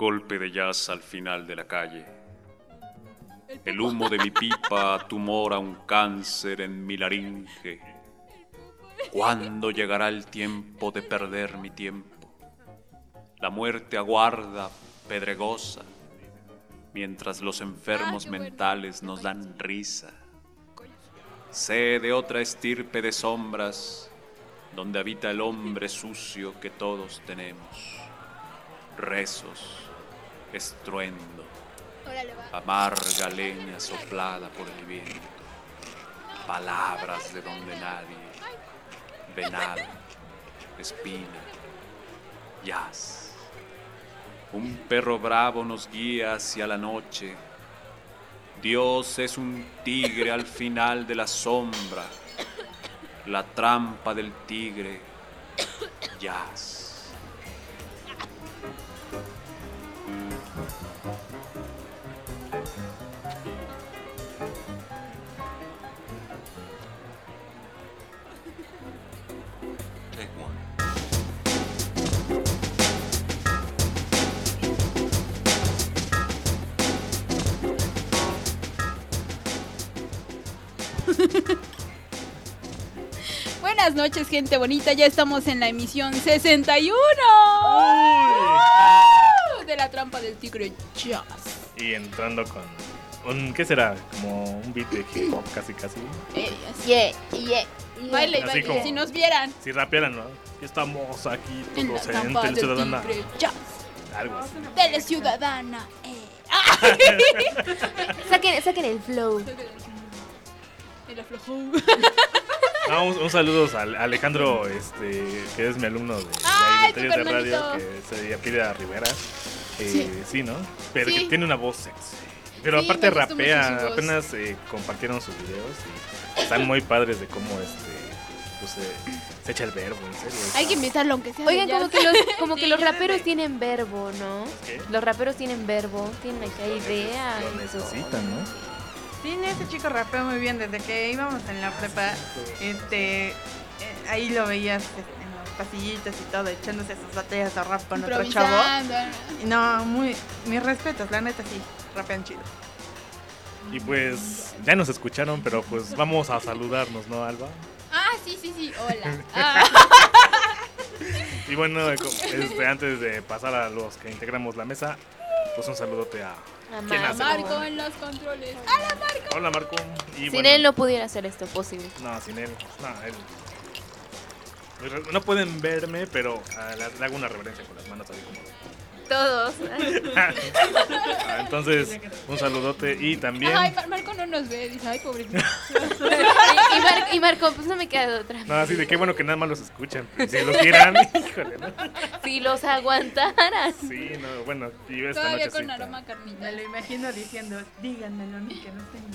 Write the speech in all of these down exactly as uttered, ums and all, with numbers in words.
golpe de jazz al final de la calle. El humo de mi pipa tumora un cáncer en mi laringe. ¿Cuándo llegará el tiempo de perder mi tiempo? La muerte aguarda, pedregosa, mientras los enfermos mentales nos dan risa. Sé de otra estirpe de sombras, donde habita el hombre sucio que todos tenemos. Rezos, estruendo, amarga leña soplada por el viento, palabras de donde nadie, venado, espina, jazz. Un perro bravo nos guía hacia la noche. Dios es un tigre al final de la sombra, la trampa del tigre, jazz. Buenas noches, gente bonita. Ya estamos en la emisión sesenta y uno ¡Uh! De la trampa del tigre jazz. Y entrando con un, ¿qué será? Como un beat de hip hop casi casi. Eh, yeah, yeah, yeah. Baile, baile, como, si nos vieran. Si rapearan, ¿no? Estamos aquí en todos la en trampa del Teleciudadana. tigre jazz. Algo así. Teleciudadana. Eh. saquen, saquen el flow. El aflojo. No, un, un saludo a Alejandro, este, que es mi alumno de, Ay, de, de, de radio, que se apellida Rivera. Eh, sí. sí, ¿no? Pero sí. Que tiene una voz sexy. Pero sí, aparte rapea, apenas eh, compartieron sus videos y están muy padres de cómo este, pues, eh, se echa el verbo, en serio. Hay que invitarlo aunque sea. Oigan, como que los, como que los raperos tienen verbo, ¿no? ¿Qué? Los raperos tienen verbo, tienen acá idea. Lo necesitan, ¿no? Sí, ese chico rapea muy bien. Desde que íbamos en la prepa, este, eh, ahí lo veías en los pasillitos y todo, echándose sus batallas de rap con otro chavo. No, muy, mis respetos, la neta sí, rapean chido. Y pues ya nos escucharon, pero pues vamos a saludarnos, ¿no, Alba? Ah, sí, sí, sí, hola. Ah. Y bueno, este, antes de pasar a los que integramos la mesa, pues un saludote a... A Marco en los controles. ¡Hola, Marco! Hola, Marco. Y sin bueno, él no pudiera hacer esto posible. No, sin él. No, él. No pueden verme, pero uh, le, le hago una reverencia con las manos así como... Todos. Entonces, un saludote y también... Ay, Marco no nos ve, dice, ay, pobrecito. y, Mar- y Marco, pues no me queda de otra. No, así de qué bueno que nada más los escuchan. Si los vieran, híjole, ¿no? Si los aguantaras. Sí, no, bueno, y esta todavía noche con sí, aroma carnita. Me lo imagino diciendo, díganmelo, ni que no tengan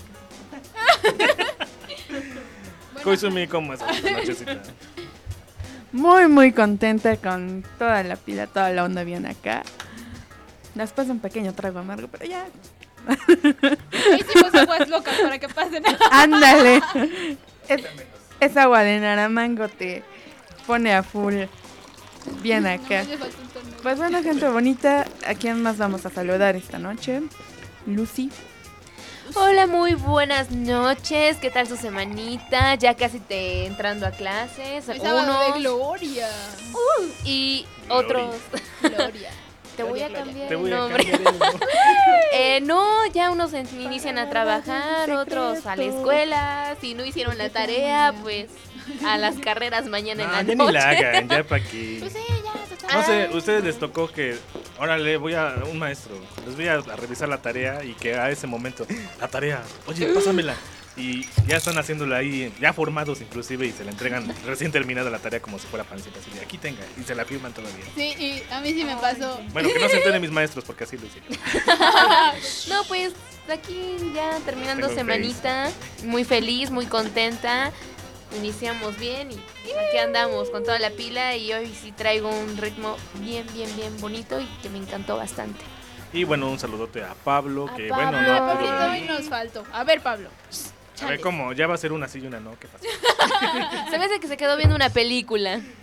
que bueno, Koizumi, ¿cómo es esta nochecita? Muy, muy contenta con toda la pila, toda la onda bien acá. Después de un pequeño trago amargo, pero ya. Hicimos aguas locas para que pasen. Ándale. Es, es agua de naramango, te pone a full bien acá. Pues bueno, gente bonita, ¿a quién más vamos a saludar esta noche? Lucy. Hola, muy buenas noches. ¿Qué tal su semanita? Ya casi te entrando a clases. El sábado de Gloria. Uh, y Gloria. otros. Gloria. Te voy a Gloria. cambiar Te voy el a nombre. cambiar el nombre. eh, no, ya unos en- inician a trabajar, otros a la escuela. Si no hicieron la tarea, pues a las carreras mañana No, en la ya noche. ni la hagan, ya para que... Pues sí, ya, se está. No sé, ustedes les tocó que, órale, voy a un maestro, les voy a, a revisar la tarea y que a ese momento, la tarea, oye, pásamela. Y ya están haciéndola ahí, ya formados inclusive, y se la entregan recién terminada la tarea como si fuera pancita, así de aquí tenga, y se la firman todavía. Sí, y a mí sí me pasó. Bueno, que no se enteren mis maestros porque así lo hicieron. No, pues aquí ya terminando Tengo semanita, muy feliz, muy contenta. Iniciamos bien y aquí andamos con toda la pila y hoy sí traigo un ritmo bien, bien, bien bonito y que me encantó bastante. Y bueno, un saludote a Pablo, que A bueno, Pablo. no Pablito, pudo hoy venir. nos faltó. A ver, Pablo. A ver, ¿cómo? Ya va a ser una sí y una no, ¿qué pasa? Se me hace que se quedó viendo una película.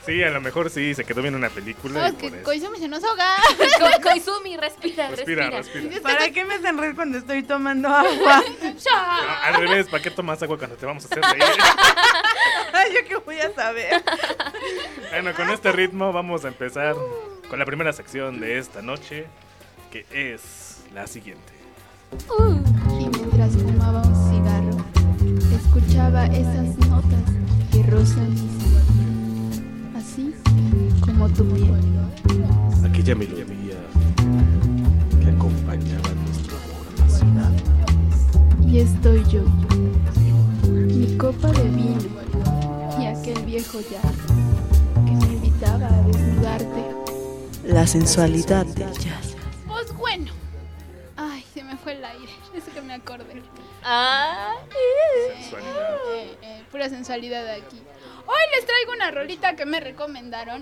Sí, a lo mejor sí, se quedó viendo una película. No, y es que por eso. Koizumi se nos ahoga. Ko- Koizumi, respira, Respira, respira. respira. ¿Para qué me hacen reír cuando estoy tomando agua? No, al revés, ¿para qué tomas agua cuando te vamos a hacer reír? Ay, ¿yo qué voy a saber? Bueno, con este ritmo vamos a empezar con la primera sección de esta noche, que es la siguiente. Y mientras fumaba un cigarro, escuchaba esas notas que rozan mi cigarro, así como tu piel. Aquella melodía que acompañaba nuestro amor apasionado. Y estoy yo, mi copa de vino y aquel viejo ya que me invitaba a desnudarte. La sensualidad del jazz. Pues bueno. Ay, se me fue el aire. Eso que me acordé. Ah, Sensualidad. Eh, eh, pura sensualidad aquí. Hoy les traigo una rolita que me recomendaron.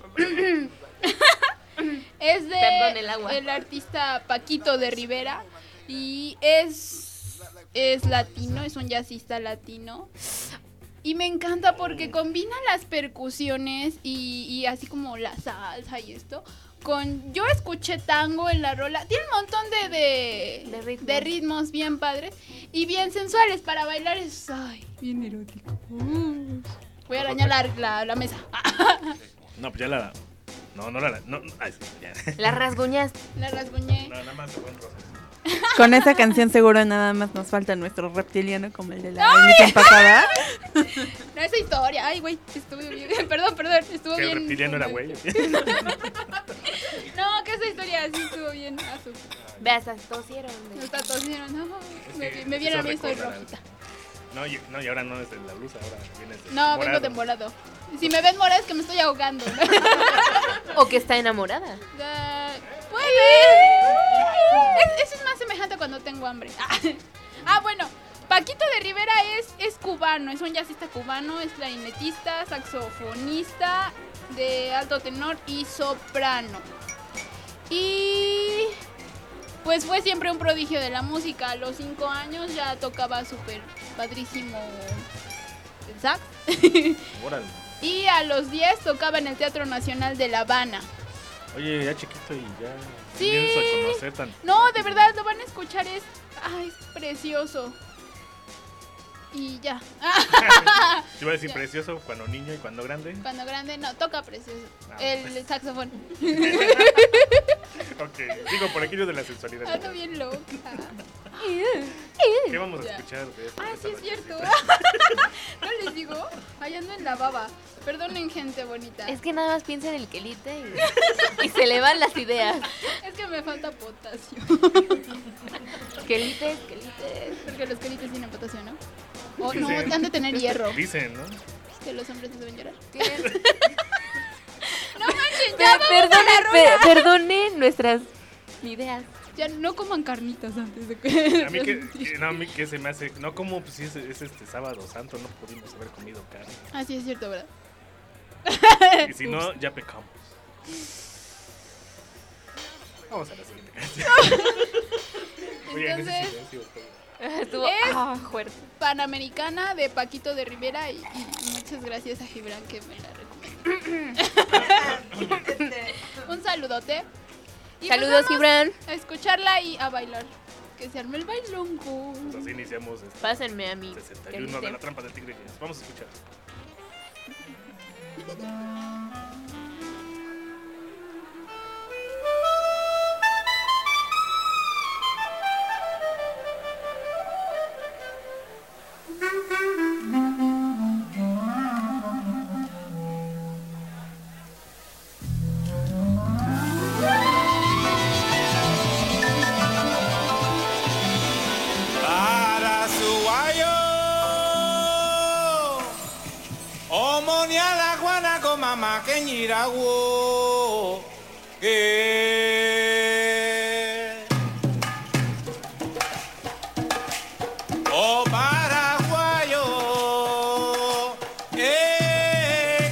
Es de Perdón, el agua. el artista Paquito de Rivera. Y es, es latino, es un jazzista latino. Y me encanta porque combina las percusiones y, y así como la salsa y esto. Con, yo escuché tango en la rola. Tiene un montón de, de, De ritmos. de ritmos bien padres y bien sensuales para bailar. Es ay, bien erótico. Uh. Voy a arañar la, la, la mesa. No, pues ya la... No, no la... No, ay, sí, ya. la rasguñaste. La rasguñé. No, nada más se fue en proceso. Con esa canción seguro nada más nos falta nuestro reptiliano como el de la emisión pasada. No, esa historia. Ay, güey, estuvo bien. Perdón, perdón, estuvo Que el bien. reptiliano era güey. No, que esa historia sí estuvo bien. Azul. Ve, hasta tosieron. No de- está tosieron. No, me, que me vieron a eso mí, estoy recuerda rojita. No, y, no, y ahora no es de la blusa, ahora vienes de No, morado. vengo de morado. Si me ven morada es que me estoy ahogando. O que está enamorada. Ah, puede. Es- Eso es más semejante cuando tengo hambre. Ah, bueno. Paquito de Rivera es, es cubano, es un jazzista cubano, es clarinetista, saxofonista de alto tenor y soprano. Y pues fue siempre un prodigio de la música. A los cinco años ya tocaba súper padrísimo el sax. Órale. Y a los diez tocaba en el Teatro Nacional de La Habana. Oye, ya chiquito y ya Sí. comienzo a conocer tan... No, de verdad, lo van a escuchar, es, ay, es precioso. Y ya. Te iba a decir precioso cuando niño y cuando grande. Cuando grande, no, toca precioso. Ah, El pues. saxofón. Ok, digo, por aquello de la sensualidad. Ando bien loca. ¿Qué vamos a Ya. escuchar de esta, Ah, de esta sí es cierto. nochecita? No les digo, ahí ando en la baba. Perdonen, gente bonita. Es que nada más piensa en el quelite y, y se le van las ideas. Es que me falta potasio. Quelites, quelites. Porque los quelites tienen potasio, ¿no? O no, Dicen. han de tener hierro. Dicen, ¿no? Que los hombres no deben llorar. Tienen- No manchen, Pe- ya vamos a perdone, la pe- rola. perdone nuestras ideas. Ya no coman carnitas antes de que... A mí que, que- no, a mí que se me hace... No, como pues si es, es este sábado santo, no pudimos haber comido carne. Ah, sí, es cierto, ¿verdad? Y si no, ya pecamos. Vamos a la siguiente canción. Oye, en ese Entonces, silencio, todo. Estuvo Es- ah, fuerte. Panamericana de Paquito de Rivera y, y muchas gracias a Gibran que me la recomendó. Un saludote. Y pues Saludos, vamos Gibran. a escucharla y a bailar. Que se arme el bailongo. Pues así iniciamos este Pásenme a mí. sesenta y uno de la trampa del tigre. Vamos a escuchar. Para su guayo, omonia la guana con mamá que ñirago, que o paraguayo, eh,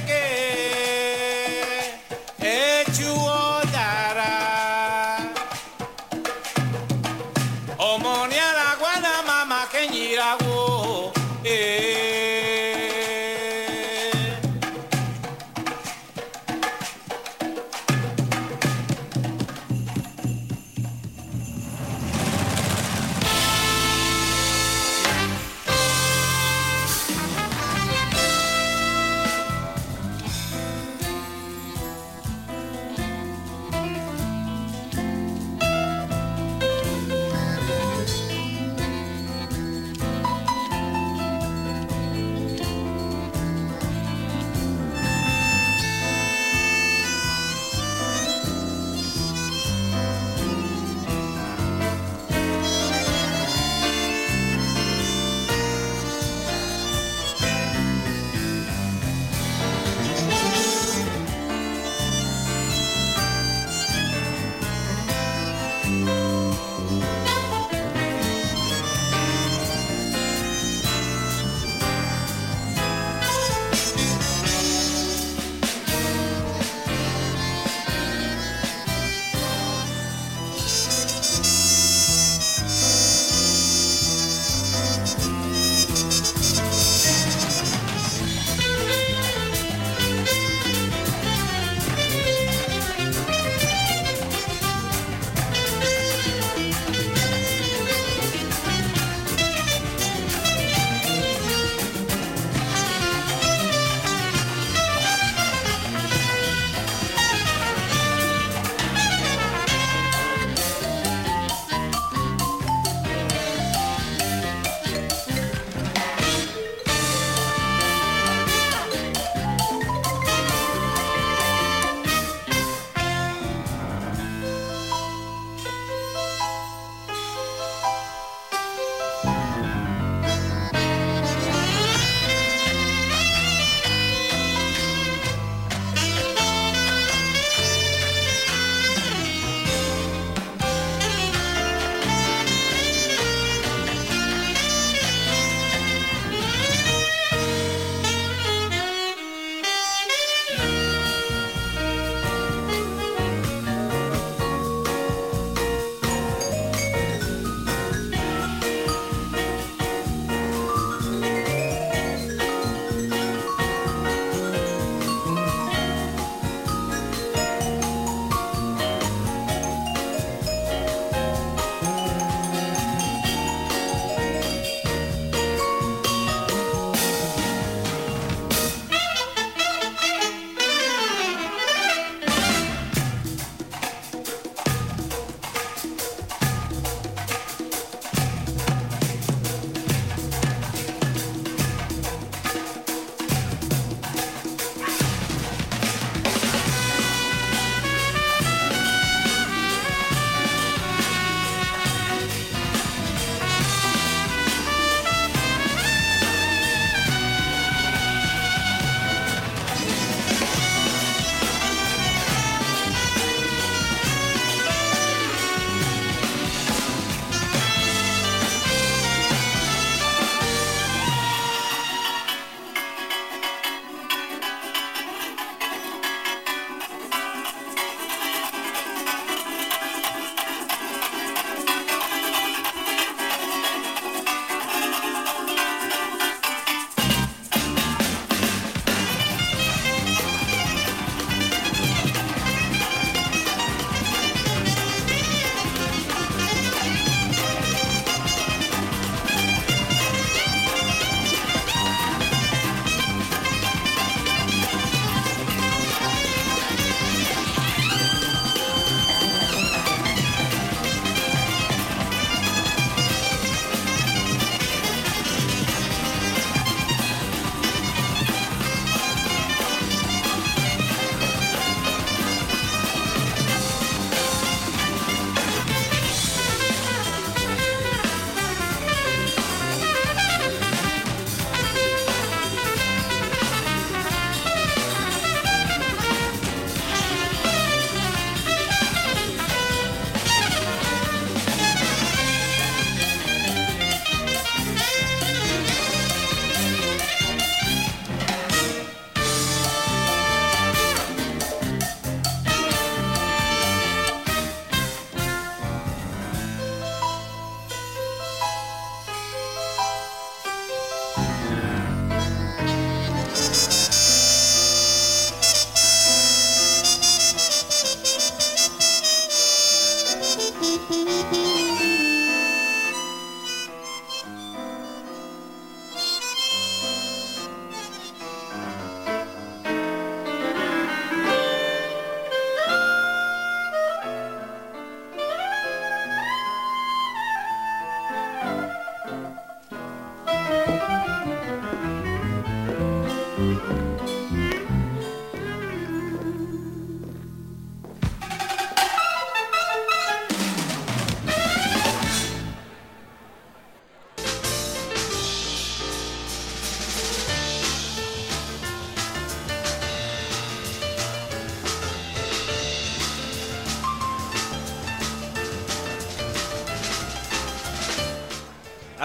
que echuo dará. Omonia la guana mama que ñirago, eh.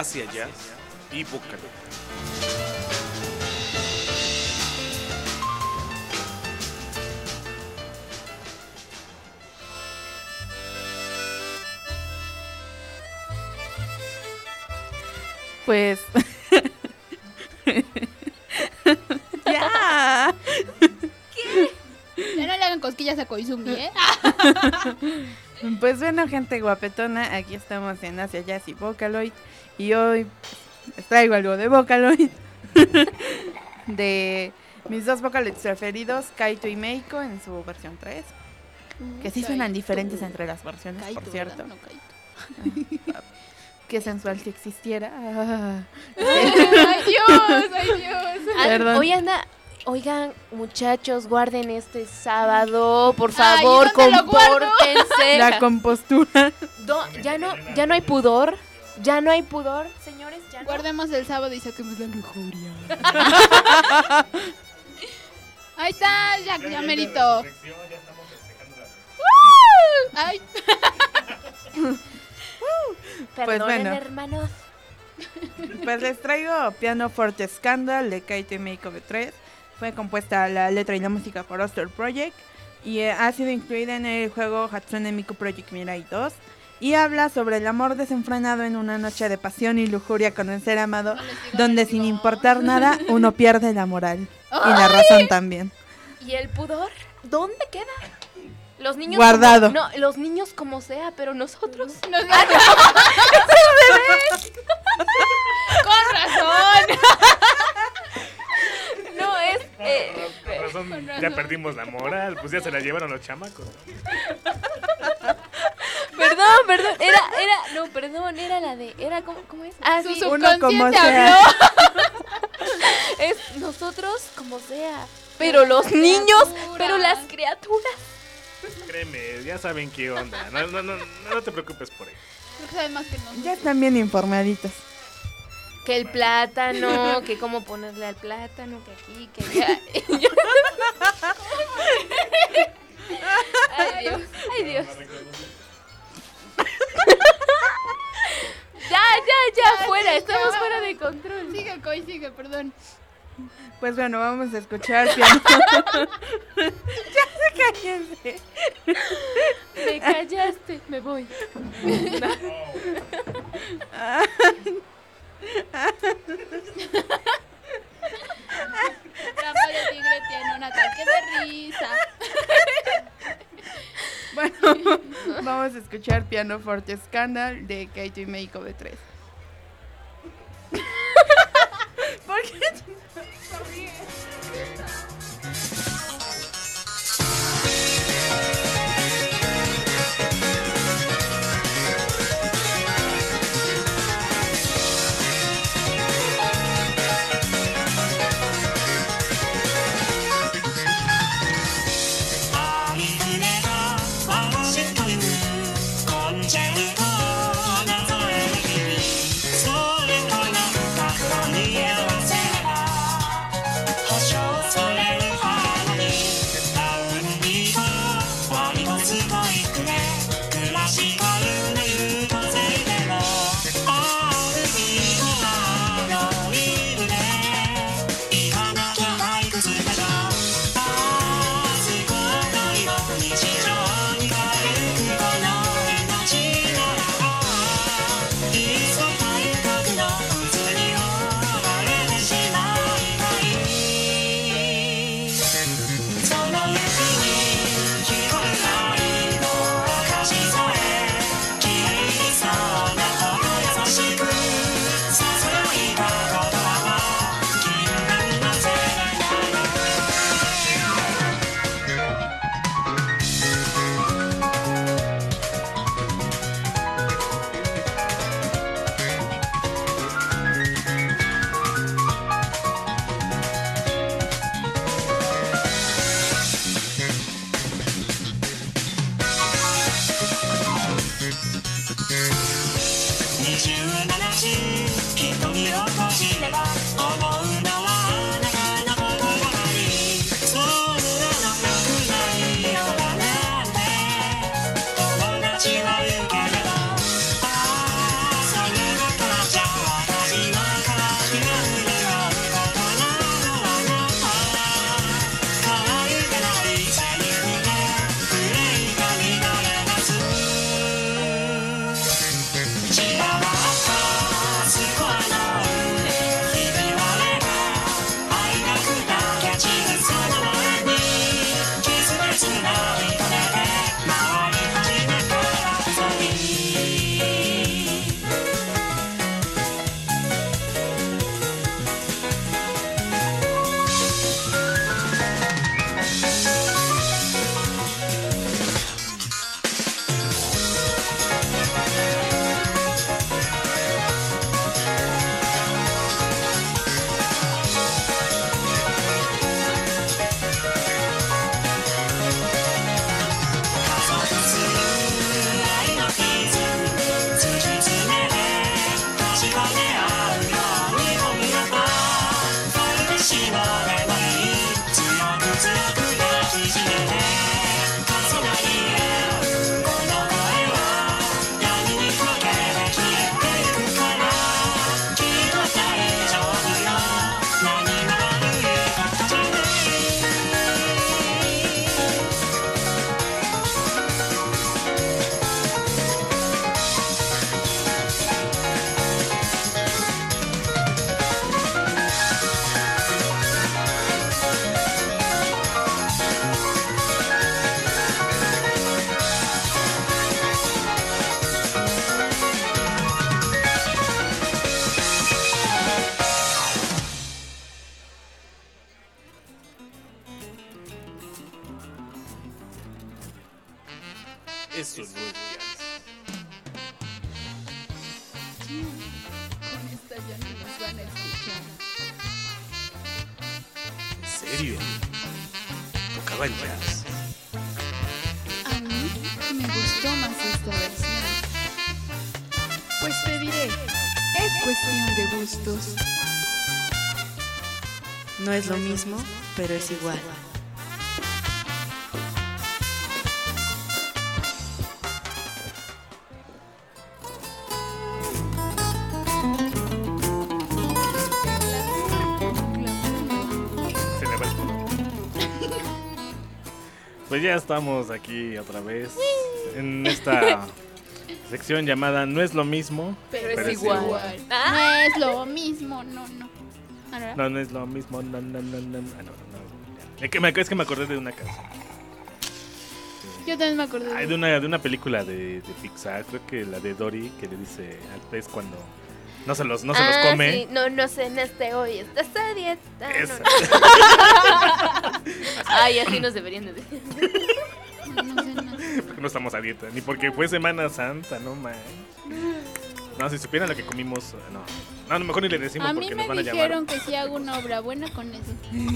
Asia Jazz y Vocaloid. Pues... ¡Ya! Ya no le hagan cosquillas a Koizumi, ¿eh? Pues bueno, gente guapetona, aquí estamos en Asia Jazz y Vocaloid. Y hoy les traigo algo de Vocaloid. De mis dos Vocaloids preferidos, Kaito y Meiko en su versión tres. Que sí suenan diferentes entre las versiones, Kaito, por cierto. ¿verdad? No, Kaito. Qué sensual si existiera. Ah. Ay, Dios, ay, Dios. Ah, Perdón. Hoy anda, oigan, muchachos, guarden este sábado, por Ay, favor, ¿dónde lo guardo? compórtense. La compostura. Do- ya no, ya no hay pudor, ya no hay pudor, señores, ya no. Guardemos el sábado y saquemos la lujuria. Ahí está, ya, ya merito. Ay. Perdonen, Pues bueno. hermanos. Pues les traigo Piano Forte Scandal de Kaito y Meiko de tres. Fue compuesta la letra y la música por Oster Project y eh, ha sido incluida en el juego Hatsune Miku Project Mirai dos y habla sobre el amor desenfrenado en una noche de pasión y lujuria con el ser amado, donde sin importar nada uno pierde la moral y la razón también. ¿Y el pudor? ¿Dónde queda? Los niños Guardado. como- no, los niños como sea, pero nosotros. Nos da- Con razón. No, es. eh, Con razón, Con razón. ya perdimos la moral, pues ya se la llevaron los chamacos. perdón, perdón. Era, era. No, perdón, era la de. Era como. ¿Cómo es? Ah, Su sí. Uno como subconsciente sea. habló. Es nosotros como sea. Pero los niños, pero las criaturas. Créeme, ya saben qué onda. No, no, no, no te preocupes por ello. Creo que sabe más que nosotros. Ya están bien informaditos. Que el plátano, que cómo ponerle al plátano, que aquí, que allá. Ay, Dios, ay, Dios. Ya, ya, ya, Ya, fuera, sí, estamos ya. fuera de control. Sigue, Koi, sigue, perdón. Pues bueno, vamos a escuchar Piano. Ya se cállense. Me callaste, me voy. Trampa de tigre tiene un ataque de risa. Bueno, vamos a escuchar Piano Forte Scandal de Kaito y Meiko de tres. ¿Por qué? 언제부터 나의 길이 serio. Tocaba el jazz. A mí me gustó más esta versión. Pues te diré, es cuestión de gustos. No es lo mismo, pero es igual. Se le va el tono. Pues ya estamos aquí otra vez en esta sección llamada No es lo mismo, pero, pero es, es igual. igual. Ah. No es lo mismo, no, no. Ah, ¿no? No, no es lo mismo, no, no, no, no. Ah, no, no. Es que me, es que me acordé de una canción. Yo también me acordé. Hay de una, de una película de, de Pixar, creo que la de Dory, que le dice al pez cuando no se los, no se ah, los come. Sí. No, no cenaste hoy, estás a dieta. Esa. No, no. Ay, así nos deberían de decir. No, no sé, no. Porque no estamos a dieta, ni porque fue Semana Santa, no man. No, si supieran lo que comimos, no. No, mejor ni le decimos a porque mí nos me van a dijeron llamar. que si hago una obra buena con eso.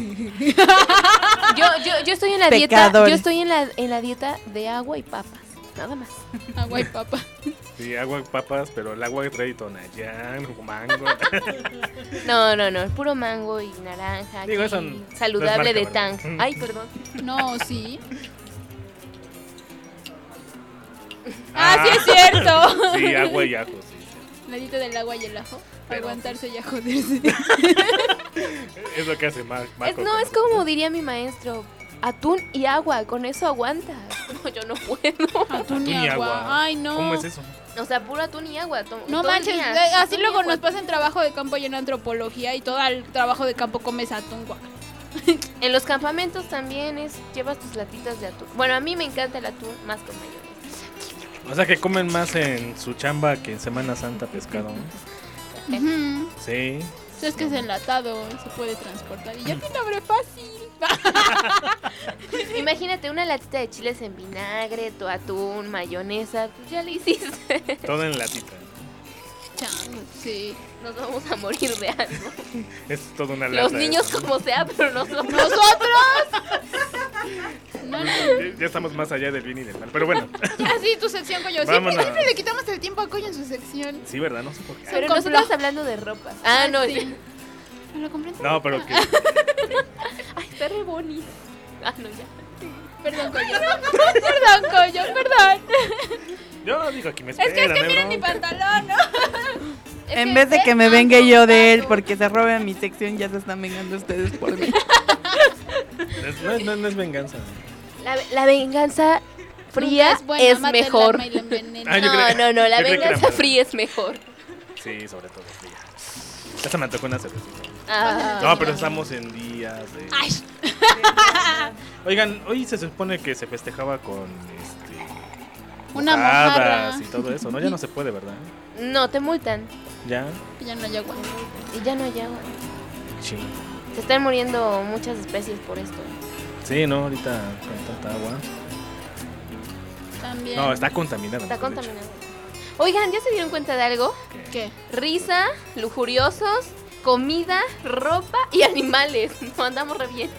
Yo, yo, yo estoy en la Pecadores. dieta, yo estoy en la, en la dieta de agua y papas, nada más. Agua y papa. Sí, agua y papas, pero el agua trae tonallán, mango. No, no, no, puro mango y naranja. Digo, aquí, eso no- saludable no es de marca, Tang. ¿verdad? Ay, perdón. No, sí. Ah, sí es cierto. Sí, agua y ajo, sí. Ladito del agua y el ajo. Pero, Aguantarse y a joderse. Es lo que hace Mar Es, Marco. no, es como diría mi maestro, atún y agua, con eso aguantas. No, yo no puedo. Atún y agua. Ay, no. ¿Cómo es eso? O sea, puro atún y agua. to- No todo el manches, día. eh, así Atún y luego agua. nos pasa en trabajo de campo y en antropología y todo el trabajo de campo comes atún, guac. En los campamentos también es, llevas tus latitas de atún. Bueno, a mí me encanta el atún más con mayonesa. O sea que comen más en su chamba que en Semana Santa pescado. Ujú. Sí. Eso es que es enlatado, se puede transportar y ya tiene abre fácil. Imagínate una latita de chiles en vinagre, tu atún, mayonesa, pues ya le hiciste. Todo en latita. Chango, sí. Nos vamos a morir de algo. Es toda una lata. Los niños como sea, pero nosotros. ¡Nosotros! No, no. Ya, ya estamos más allá del bien y del mal. Pero bueno. Así tu sección, Coyo. Siempre, Vámonos. siempre le quitamos el tiempo a Coyo en su sección. Sí, ¿verdad? No sé por qué. Pero Con nosotros flo- hablando de ropa. Ah, no. Sí. ¿Me lo compré? No, pero que. Ay, está re bonito. Ah, no, ya. Perdón, Coyo. Perdón, Coyo, perdón. Yo digo que me Es esperan. que es que ¿eh, miren mi bronca? pantalón, ¿no? Es En vez de que me es vengue yo de él tanto. porque se roben mi sección, ya se están vengando ustedes por mí. Es- no, es- no, no es venganza. La, la venganza fría Nunca buena, es mata el mejor. alma y la envenena. Ah, yo No, creí- no, no, la yo creí que era venganza mala. fría es mejor. Sí, sobre todo fría. Ya se me tocó una cervecita. Ah, No, pero estamos en días de. Ay, Oigan, hoy se supone que se festejaba con este. una mojadas mojarra. y todo eso, ¿no? Ya no se puede, ¿verdad? no, te multan Ya. Ya no hay agua. y ya no hay agua. Sí. Se están muriendo muchas especies por esto. Sí, no, ahorita con tanta agua. También. No, está contaminada. Está mejor dicho. contaminado. Oigan, ¿ya se dieron cuenta de algo? ¿Qué? Risa, lujuriosos, comida, ropa y animales. No, andamos re bien.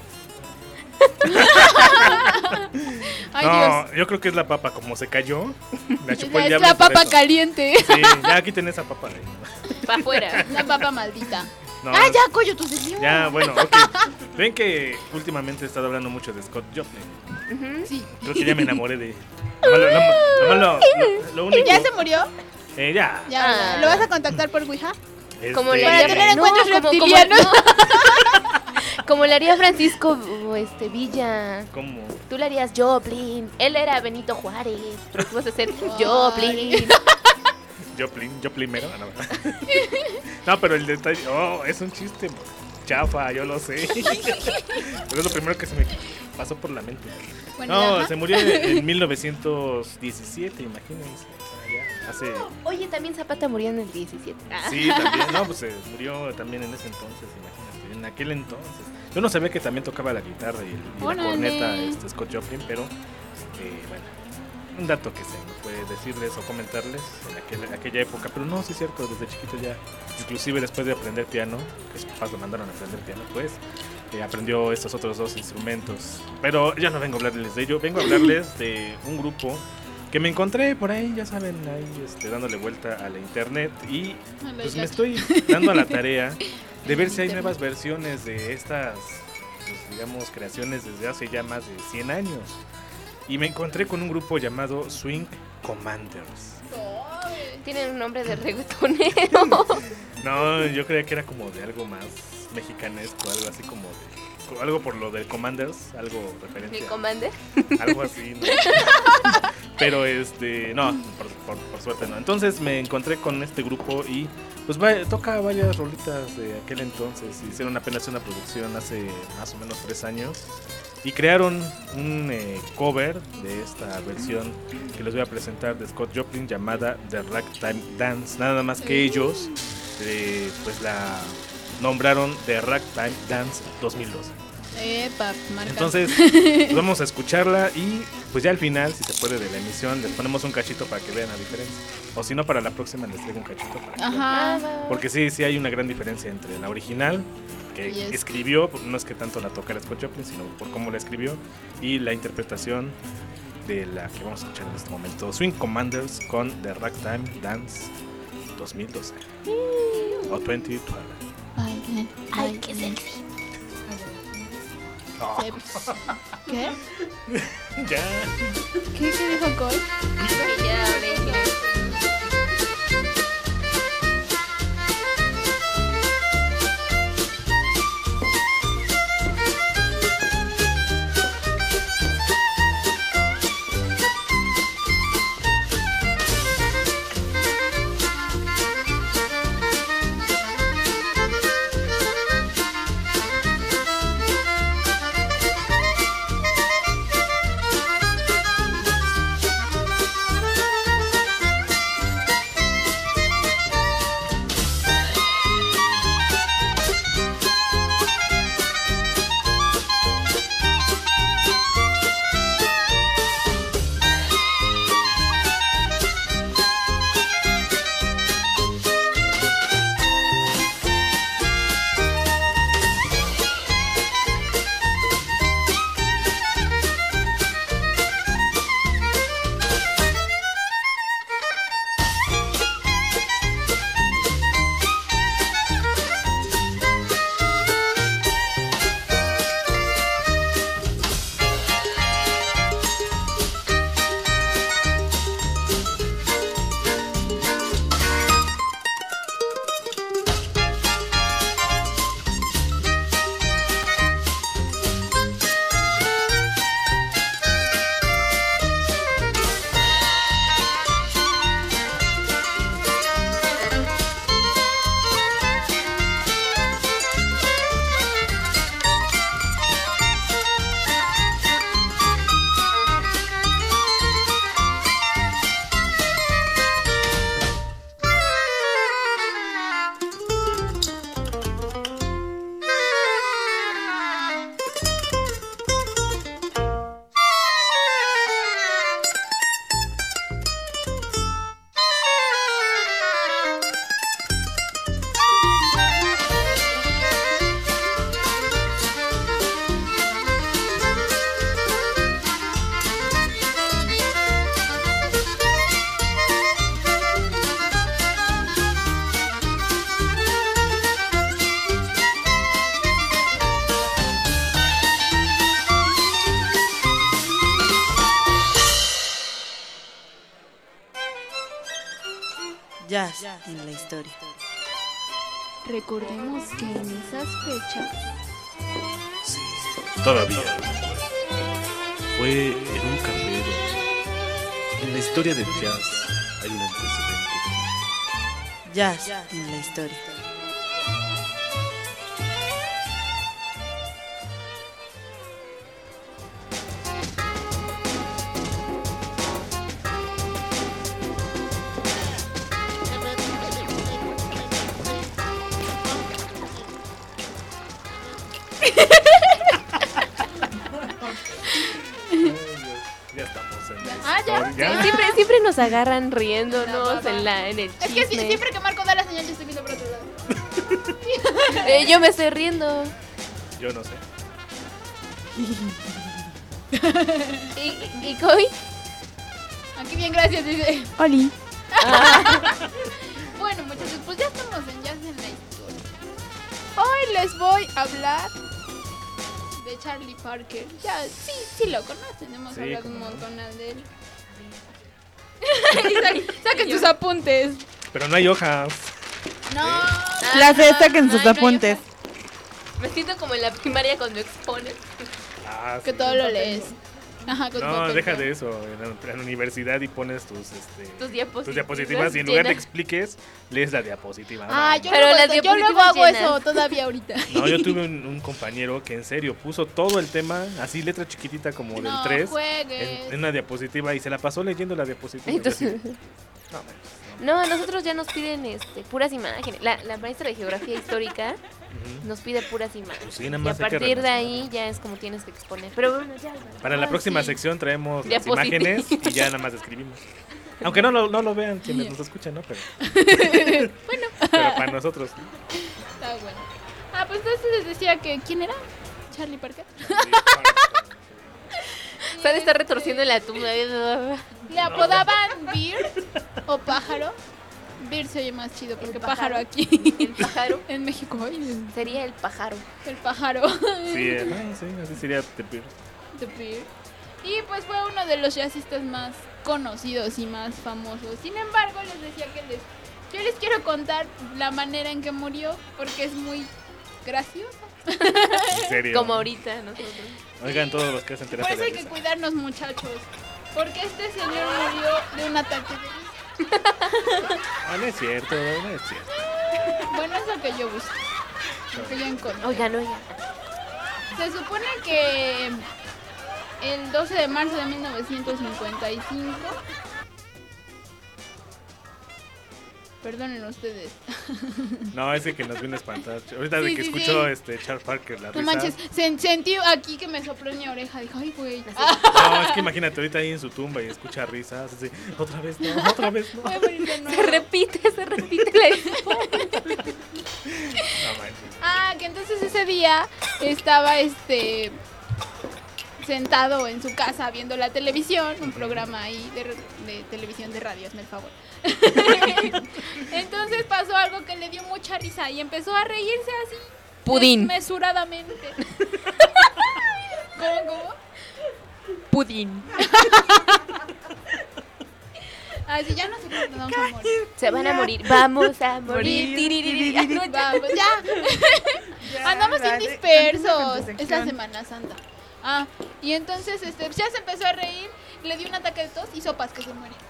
Ay, No, Dios. yo creo que es la papa, como se cayó. La chupó el Es diablo la por papa eso. caliente. Sí, ya quiten esa papa. de ahí. Para afuera. La papa maldita. No, Ah, ya, Coyo, tu sección. Ya, bueno, ok. Ven que últimamente he estado hablando mucho de Scott Joplin. Ujú. Sí. Creo que ya me enamoré de. Nomás lo, nomás- nomás lo- lo- lo único. ¿Ya se murió? Eh, ya. Ya, Ah. ¿verdad? ¿Lo vas a contactar por Ouija? Este, Como le Para haría, tener encuentros como- como- reptilianos. no. Como le haría Francisco o este, Villa. ¿Cómo? Tú le harías Joplin. Él era Benito Juárez. Pero tú vas a ser Ay. Joplin. Joplin, yo primero. Ah, no. No, pero el detalle. Oh, es un chiste chafa, yo lo sé. Pero es lo primero que se me pasó por la mente. Bueno, No, ajá. se murió en, en mil novecientos diecisiete, imagínense. O sea, ya hace. Oye, también Zapata murió en el diecisiete. Ah. Sí, también. No, pues se murió también en ese entonces, imagínate. En aquel entonces. Yo no sabía que también tocaba la guitarra y, el- y la Órale. corneta este, Scott Joplin, pero eh, bueno, un dato que se me puede decirles o comentarles en aquel- aquella época. Pero no, sí es cierto, desde chiquito ya, inclusive después de aprender piano, que sus papás lo mandaron a aprender piano, pues eh, aprendió estos otros dos instrumentos. Pero ya no vengo a hablarles de ello, vengo a hablarles de un grupo que me encontré por ahí, ya saben, ahí este, dándole vuelta a la internet y pues me estoy dando a la tarea de ver si hay nuevas versiones de estas, pues, digamos, creaciones desde hace ya más de cien años. Y me encontré con un grupo llamado Swing Commanders. Tienen un nombre de reggaetonero. No, yo creía que era como de algo más mexicanesco, algo así como de, algo por lo de Commanders, algo referente. ¿El Commander? Algo así, ¿no? Pero este, no, por, por, por suerte no. Entonces me encontré con este grupo y pues va, toca varias rolitas de aquel entonces. Hicieron apenas una producción hace más o menos tres años. Y crearon un eh, cover de esta versión que les voy a presentar de Scott Joplin llamada The Ragtime Dance. Nada más que ellos eh, pues la nombraron The Ragtime Dance dos mil doce. Epa, marca. Entonces pues vamos a escucharla y pues ya al final, si se puede, de la emisión les ponemos un cachito para que vean la diferencia. O si no, para la próxima les traigo un cachito para que Ajá. vean. Porque sí, sí hay una gran diferencia entre la original que Yes. escribió, no es que tanto la tocara Scott Joplin, sino por cómo la escribió, y la interpretación de la que vamos a escuchar en este momento, Swing Commanders con The Ragtime Dance dos mil doce o dos mil doce. Ay, Ay, qué sexy. Oh. ¿Qué? Ya. ¿Qué, qué dijo Cole? Que ya hablé inglés. Jazz en la historia. Recordemos que en esas fechas Sí, todavía. Fue en un café. En la historia del jazz hay un antecedente. Jazz en la historia. Ya estamos en la Ah, ya. historia. Siempre, siempre nos agarran riéndonos en, la, en el Es que si- chisme. siempre que Marco da la señal yo estoy viendo por otro lado. Eh, yo me estoy riendo. Yo no sé. ¿Y, y Kobe? Aquí bien, gracias, dice. Oli. Bueno, muchachos, pues ya estamos en Jazz en la Historia. Hoy les voy a hablar de Charlie Parker. Ya, sí, sí lo conocen, hemos Sí, hablado un cómo no. montón de él. Sa- Saquen tus apuntes. Pero no hay hojas. No. Las de saquen no, sus no hay apuntes. Me siento como en la primaria cuando expones. Ah, Que sí. todo lo lees. Ajá, con No, papel. deja de eso. En la, en la universidad y pones tus, este, Tus diapositivas. tus diapositivas y en lugar de llenas. expliques, lees la diapositiva. Ah, No, yo, Pero luego, las yo luego diapositivas hago llenas. eso todavía ahorita. No, yo tuve un, un compañero que en serio puso todo el tema, así letra chiquitita como del No tres, juegues. en, en una diapositiva y se la pasó leyendo la diapositiva. Entonces, Yo así, no, manches, no. no, a nosotros ya nos piden este, puras imágenes. La, la maestra de geografía histórica Ujú. nos pide puras imágenes. Pues sí, nada Y a más hay que partir de relacionar. ahí ya es como tienes que exponer. Pero bueno, ya. Para la Ah, próxima sí. sección traemos las Diapositivas. imágenes y ya nada más escribimos. Aunque no lo, no lo vean quienes nos escuchan, ¿no? Pero, Bueno, pero para nosotros. está bueno. Ah, pues entonces les decía que ¿quién era? Charlie Parker. Se ha de estar retorciendo la tumba. Le apodaban Beard o pájaro. Beard se oye más chido porque El pájaro, pájaro. aquí El pájaro en México. Ay, sería el pájaro. el pájaro. Sí, eh, no, sí, así sería The Beard. The Beard. Y pues fue uno de los jazzistas más conocidos y más famosos. Sin embargo, les decía que les yo les quiero contar la manera en que murió porque es muy graciosa. En serio. Como ahorita nosotros. Oigan, todos los que hacen Por terapia eso de hay que risa. cuidarnos, muchachos. Porque este señor murió de un ataque de risa. Ah, no es cierto, no es cierto. Bueno, es lo que yo busco. Lo que yo encontré. Oigan, oigan. Se supone que el doce de marzo de mil novecientos cincuenta y cinco. Perdonen ustedes. No, ese que nos viene a espantar. Ahorita de Sí, que sí, escuchó sí. este Charles Parker la No risa. manches, sen- sentí aquí que me sopló en mi oreja. Dijo, ay, güey. No, es que imagínate ahorita ahí en su tumba y escucha risas. Así, otra vez no, otra vez no. Voy a morir de Se nuevo. repite, se repite la historia. No manches. Ah, que entonces ese día estaba este sentado en su casa viendo la televisión, un programa ahí de, de televisión de radio, hazme el favor. Entonces pasó algo que le dio mucha risa y empezó a reírse así Pudín. desmesuradamente. ¿Cómo, cómo? Pudín. Así ya no sé cómo nos vamos a morir. Se van a morir. Vamos a morir. Tiririri. Ah, no, ya. Vamos, ya. Andamos ya, bien de- continúa con dispersos. tu Es la sección. Semana Santa. Ah, y entonces este, ya se empezó a reír, le dio un ataque de tos y sopas que se muere.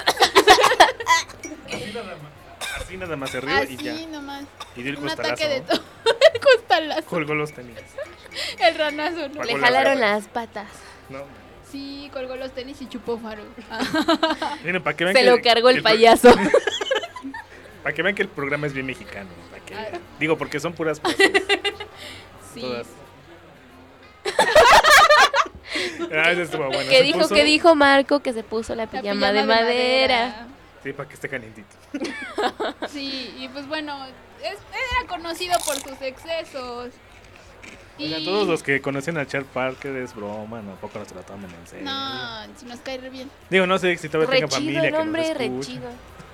Así nada más se rió y ya. Así nomás. Y dio el Un costalazo. ataque de tos. El costalazo. Colgó los tenis. El ranazo, ¿no? Pagó Le la jalaron renta. las patas. No. Sí, colgó los tenis y chupó faro. Ah. Miren, para que vean Se que lo cargó el pro- payaso. Para que vean que el programa es bien mexicano. Para que Ah. vean. Digo, porque son puras cosas. Sí. Todas. Ah, ese estuvo bueno. ¿Qué Se dijo? puso- ¿Qué dijo Marco? Que se puso la La pijama, de madera. Sí, para que esté calientito. Sí, y pues bueno, es- era conocido por sus excesos. Y... Oigan, todos los que conocen a Charles Parker es broma, no, poco no se lo tomen en serio. No, si nos cae re bien. Digo, no sé si todavía Re tenga chido familia el que hombre, nos re escuche. chido.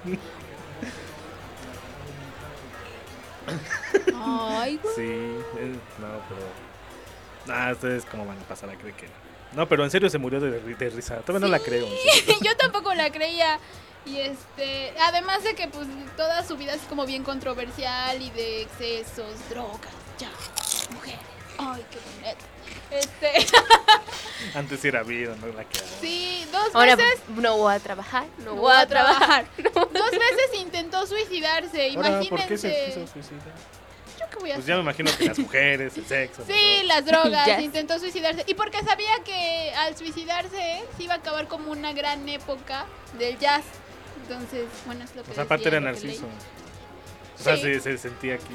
Ay, güey. Sí, eh, no, pero... Ah, ustedes cómo van a pasar a creer que... No, pero en serio se murió de, ri- de risa. Todavía no la creo. en serio. Yo tampoco la creía. Y este, además de que pues toda su vida es como bien controversial y de excesos, drogas, ya, mujeres. Ay, qué bonito. Este, Antes sí era vida, no la creo. sí, dos Ahora veces no voy a trabajar. No no voy a trabajar. Dos veces intentó suicidarse, Ahora, ¿por qué se imagínense. quiso suicidar? ¿Yo qué voy a Pues hacer? ya me imagino que las mujeres, el sexo. Sí, ¿no? las drogas, Jazz. intentó suicidarse. Y porque sabía que al suicidarse él se iba a acabar como una gran época del jazz. Entonces, bueno, es lo que O sea, aparte decía, era lo que Narciso. leí. O sea, Sí. se, se sentía aquí.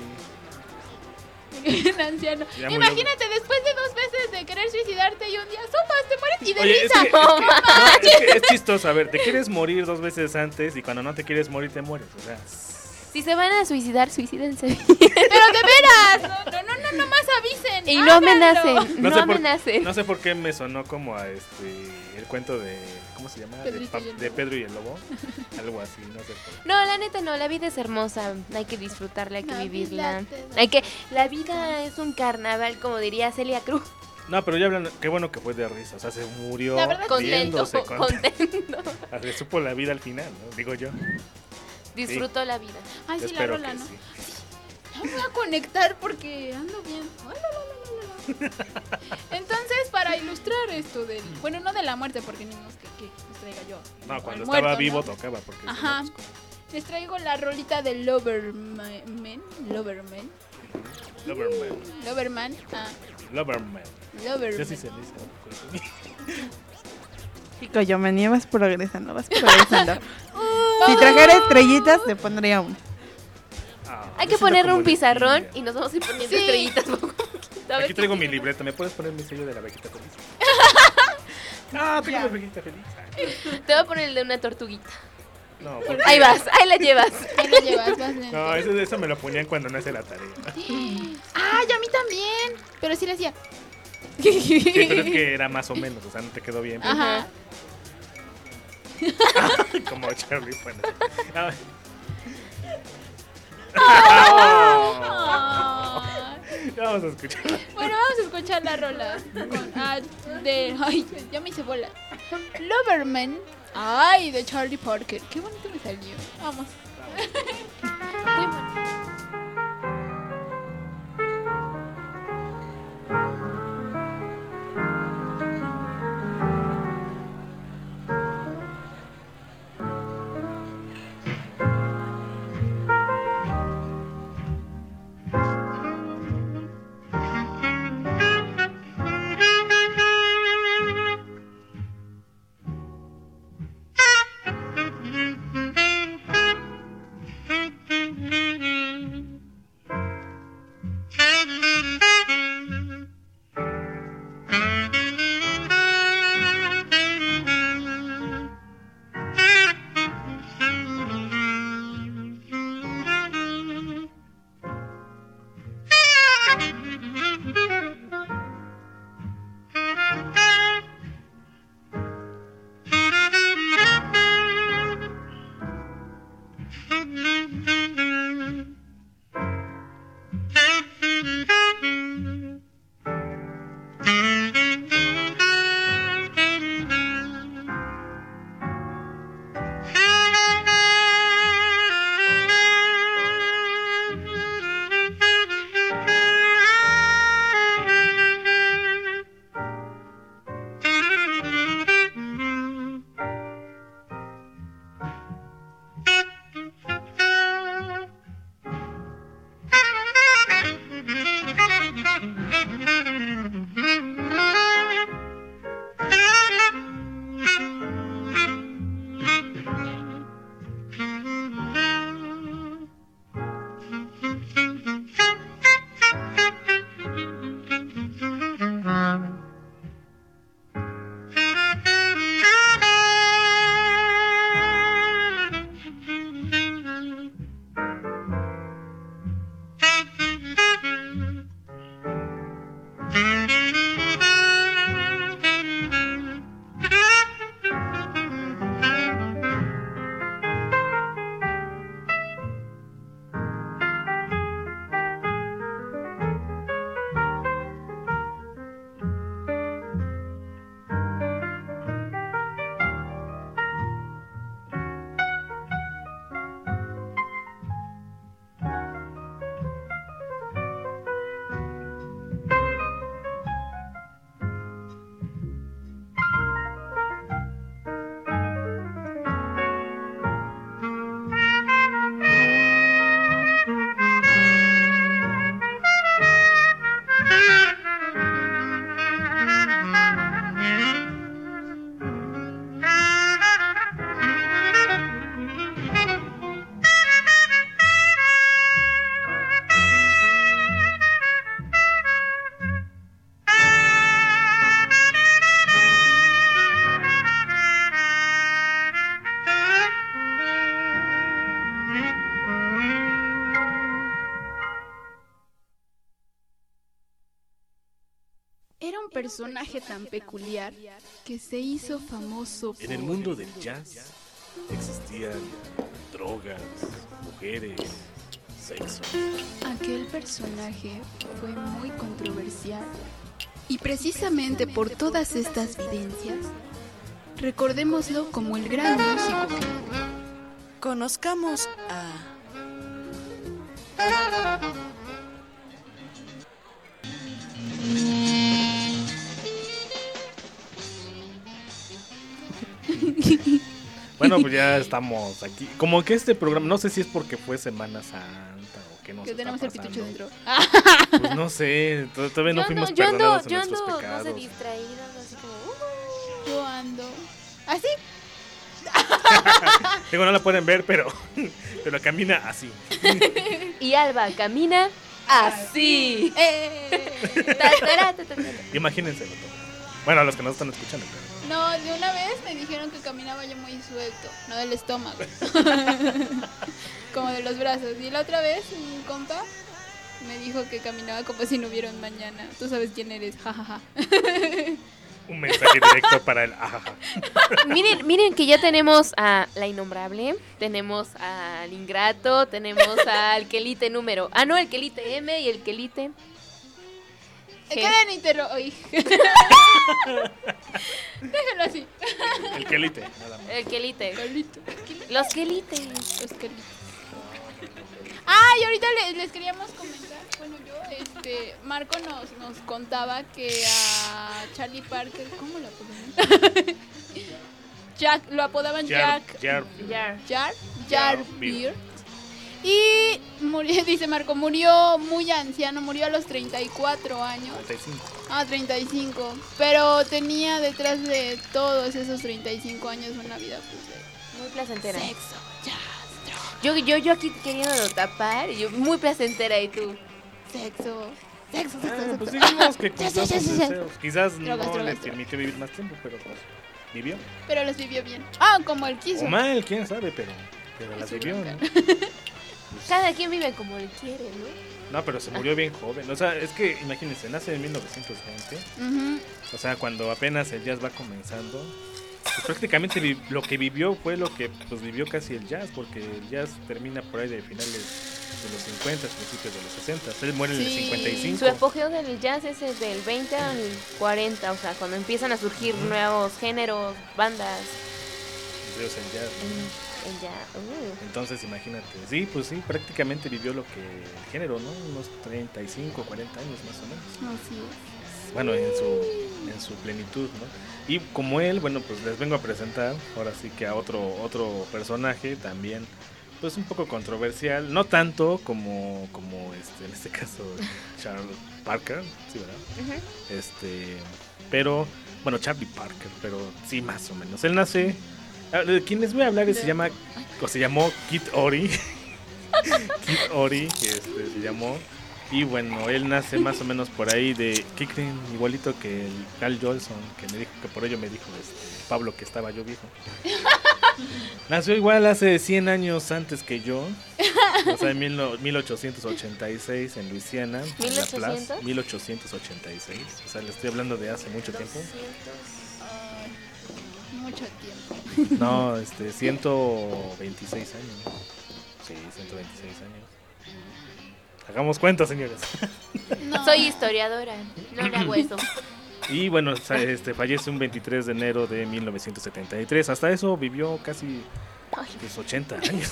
Un anciano. Ya murió. Imagínate, después de dos veces de querer suicidarte y un día sopas, te mueres y de Oye, es risa. que, es, que, no, es que es chistoso. A ver, te quieres morir dos veces antes y cuando no te quieres morir te mueres. O sea, Si se van a suicidar, suicídense. Pero de veras, no, no, no, no, no más avisen. Y no amenacen, no, sé por, amenacen. no sé por qué me sonó como a este el cuento de ¿cómo se llama? De, Pedrito pa- y el de lobo. Pedro y el lobo. Algo así, no sé por qué. No, la neta no, la vida es hermosa, hay que disfrutarla, hay que La vivirla. vida te da Hay que la vida es un carnaval, como diría Celia Cruz. No, pero ya hablan, qué bueno que fue de risa, o sea, se murió La verdad, Contento, riéndose, contento. Le supo la vida al final, ¿no? Digo yo. Disfrutó la vida. Ay, Yo sí, la espero rola, que ¿no? sí. Ya me voy a conectar porque ando bien. Ay, la, la, la, la, la. Entonces, para ilustrar esto del... Bueno, no de la muerte, porque ni modo que, que les traiga yo. No, cuando al estaba muerto, vivo ¿no? tocaba porque Ajá. si no, pues, Les traigo la rolita de Loverman. Loverman. Loverman. Loverman. Ah, Loverman. Loverman. Yo sí se dice. Chico, yo me nievas progresando, vas progresando. Si trajera estrellitas, te pondría una. Ah, Hay me que siento ponerle como un de pizarrón niña. y nos vamos a ir poniendo Sí. estrellitas poco a poquito, a ver Aquí qué traigo mi tiene. libreta, ¿me puedes poner mi sello de la vaquita feliz? Ah, tengo la vaquita feliz. Ay, Te voy a poner el de una tortuguita. no, porque- Ahí vas, ahí la llevas. Ahí lo llevas, vas lento. No, eso, eso me lo ponían cuando no hace la tarea. Ay, a mí también. Pero sí le hacía. Sí, pero es que era más o menos, o sea, no te quedó bien. Ajá. Como Charlie, bueno. Ah, Ay. vamos a escuchar. Bueno, vamos a escuchar la rola con, ah, de... Ay, ya me hice bola. Loverman. Ay, de Charlie Parker. Qué bonito me salió. Vamos. Muy bueno. Thank you. Era un personaje tan peculiar que se hizo famoso por... En el mundo del jazz existían drogas, mujeres, sexo. Aquel personaje fue muy controversial. Y precisamente por todas estas vivencias, recordémoslo como el gran músico que fue. Conozcamos a... Bueno, pues ya estamos aquí. Como que este programa, no sé si es porque fue Semana Santa o que nos Que está tenemos el pasando. pitucho dentro. Pues no sé, to- todavía no Yo fuimos ando, yo ando, perdonados en yo nuestros ando, no pecados. sé, distraída, así como... uh. Yo ando... ¿Así? Digo, no la pueden ver, pero, pero camina así. Y Alba camina así. Eh. Ta, tara, ta, ta, ta. Imagínenselo todo. Bueno, a los que nos están escuchando. Pero... No, de una vez me dijeron que caminaba yo muy suelto, no del estómago. Como de los brazos. Y la otra vez, un compa me dijo que caminaba como si no hubiera un mañana. Tú sabes quién eres, jajaja. Un mensaje directo para el ajaja. Miren, miren que ya tenemos a la innombrable, tenemos al ingrato, tenemos al quelite número. Ah, no, el quelite M y el quelite. G. Queden interro... Uy. Déjenlo así. El quelite, nada más. El quelite. Quelito. Los quelites. Los quelitos. Ah, y ahorita les, les queríamos comentar, bueno yo, este, Marco nos, nos contaba que a Charlie Parker, ¿cómo lo apodaban? Jack, lo apodaban Jar- Jack. Jar- Ya. Jar, Jar Jar Beer. Beer. Y murió, dice Marco, murió muy anciano, murió a los treinta y cuatro años. treinta y cinco. Ah, treinta y cinco. Pero tenía detrás de todos esos treinta y cinco años una vida pues, de Muy placentera. sexo, jazz, Yo, yo, yo aquí queriéndolo tapar, y yo muy placentera y tú. sexo, sexo, sexo, Ah, sexo. pues digamos que Ya, cumplió ya, sus ya, ya. deseos. Quizás Drogas, no drogas, le drogas. permitió vivir más tiempo, pero pues vivió. Pero los vivió bien. Ah, como él quiso. O mal, quién sabe, pero, pero las Su vivió. bronca. ¿no? Cada quien vive como él quiere, ¿no? No, pero se murió bien joven. O sea, es que imagínense, nace en mil novecientos veinte. Ujú. O sea, cuando apenas el jazz va comenzando. Pues prácticamente vi- lo que vivió fue lo que pues vivió casi el jazz, porque el jazz termina por ahí de finales de los cincuenta, principios de los sesenta. Él muere en el Sí. cincuenta y cinco. Su apogeo del jazz es desde el veinte al cuarenta, o sea, cuando empiezan a surgir nuevos géneros, bandas, Dios, el jazz. en, en jazz. Uh. Entonces, imagínate. Sí, pues sí, prácticamente vivió lo que el género, ¿no? Unos treinta y cinco, cuarenta años más o menos. Así es. Bueno, en su, en su plenitud, ¿no? Y como él, bueno, pues les vengo a presentar ahora sí que a otro, otro personaje también, pues un poco controversial, no tanto como, como este, en este caso Charles Parker, sí, ¿verdad? Ujú. Este, pero, bueno, Charlie Parker, pero sí, más o menos. Él nace, ah, de quien les voy a hablar se llama, o se llamó Kid Ory, Kid Ory, que este, se llamó. Y bueno, él nace más o menos por ahí de... ¿Qué creen? Igualito que el Carl Jolson, que me dijo que por ello me dijo este, Pablo que estaba yo viejo. Nació igual hace cien años antes que yo. O sea, en mil no- mil ochocientos ochenta y seis en Luisiana. En ¿mil La ochocientos? Plaza. mil ochocientos ochenta y seis. O sea, le estoy hablando de hace mucho tiempo. Ay, mucho tiempo. No, este, ciento veintiséis años. Sí, ciento veintiséis años. Hagamos cuenta, señores. No. Soy historiadora, no le hago eso. Y bueno, o sea, este, fallece un veintitrés de enero de mil novecientos setenta y tres. Hasta eso vivió casi pues, ochenta años.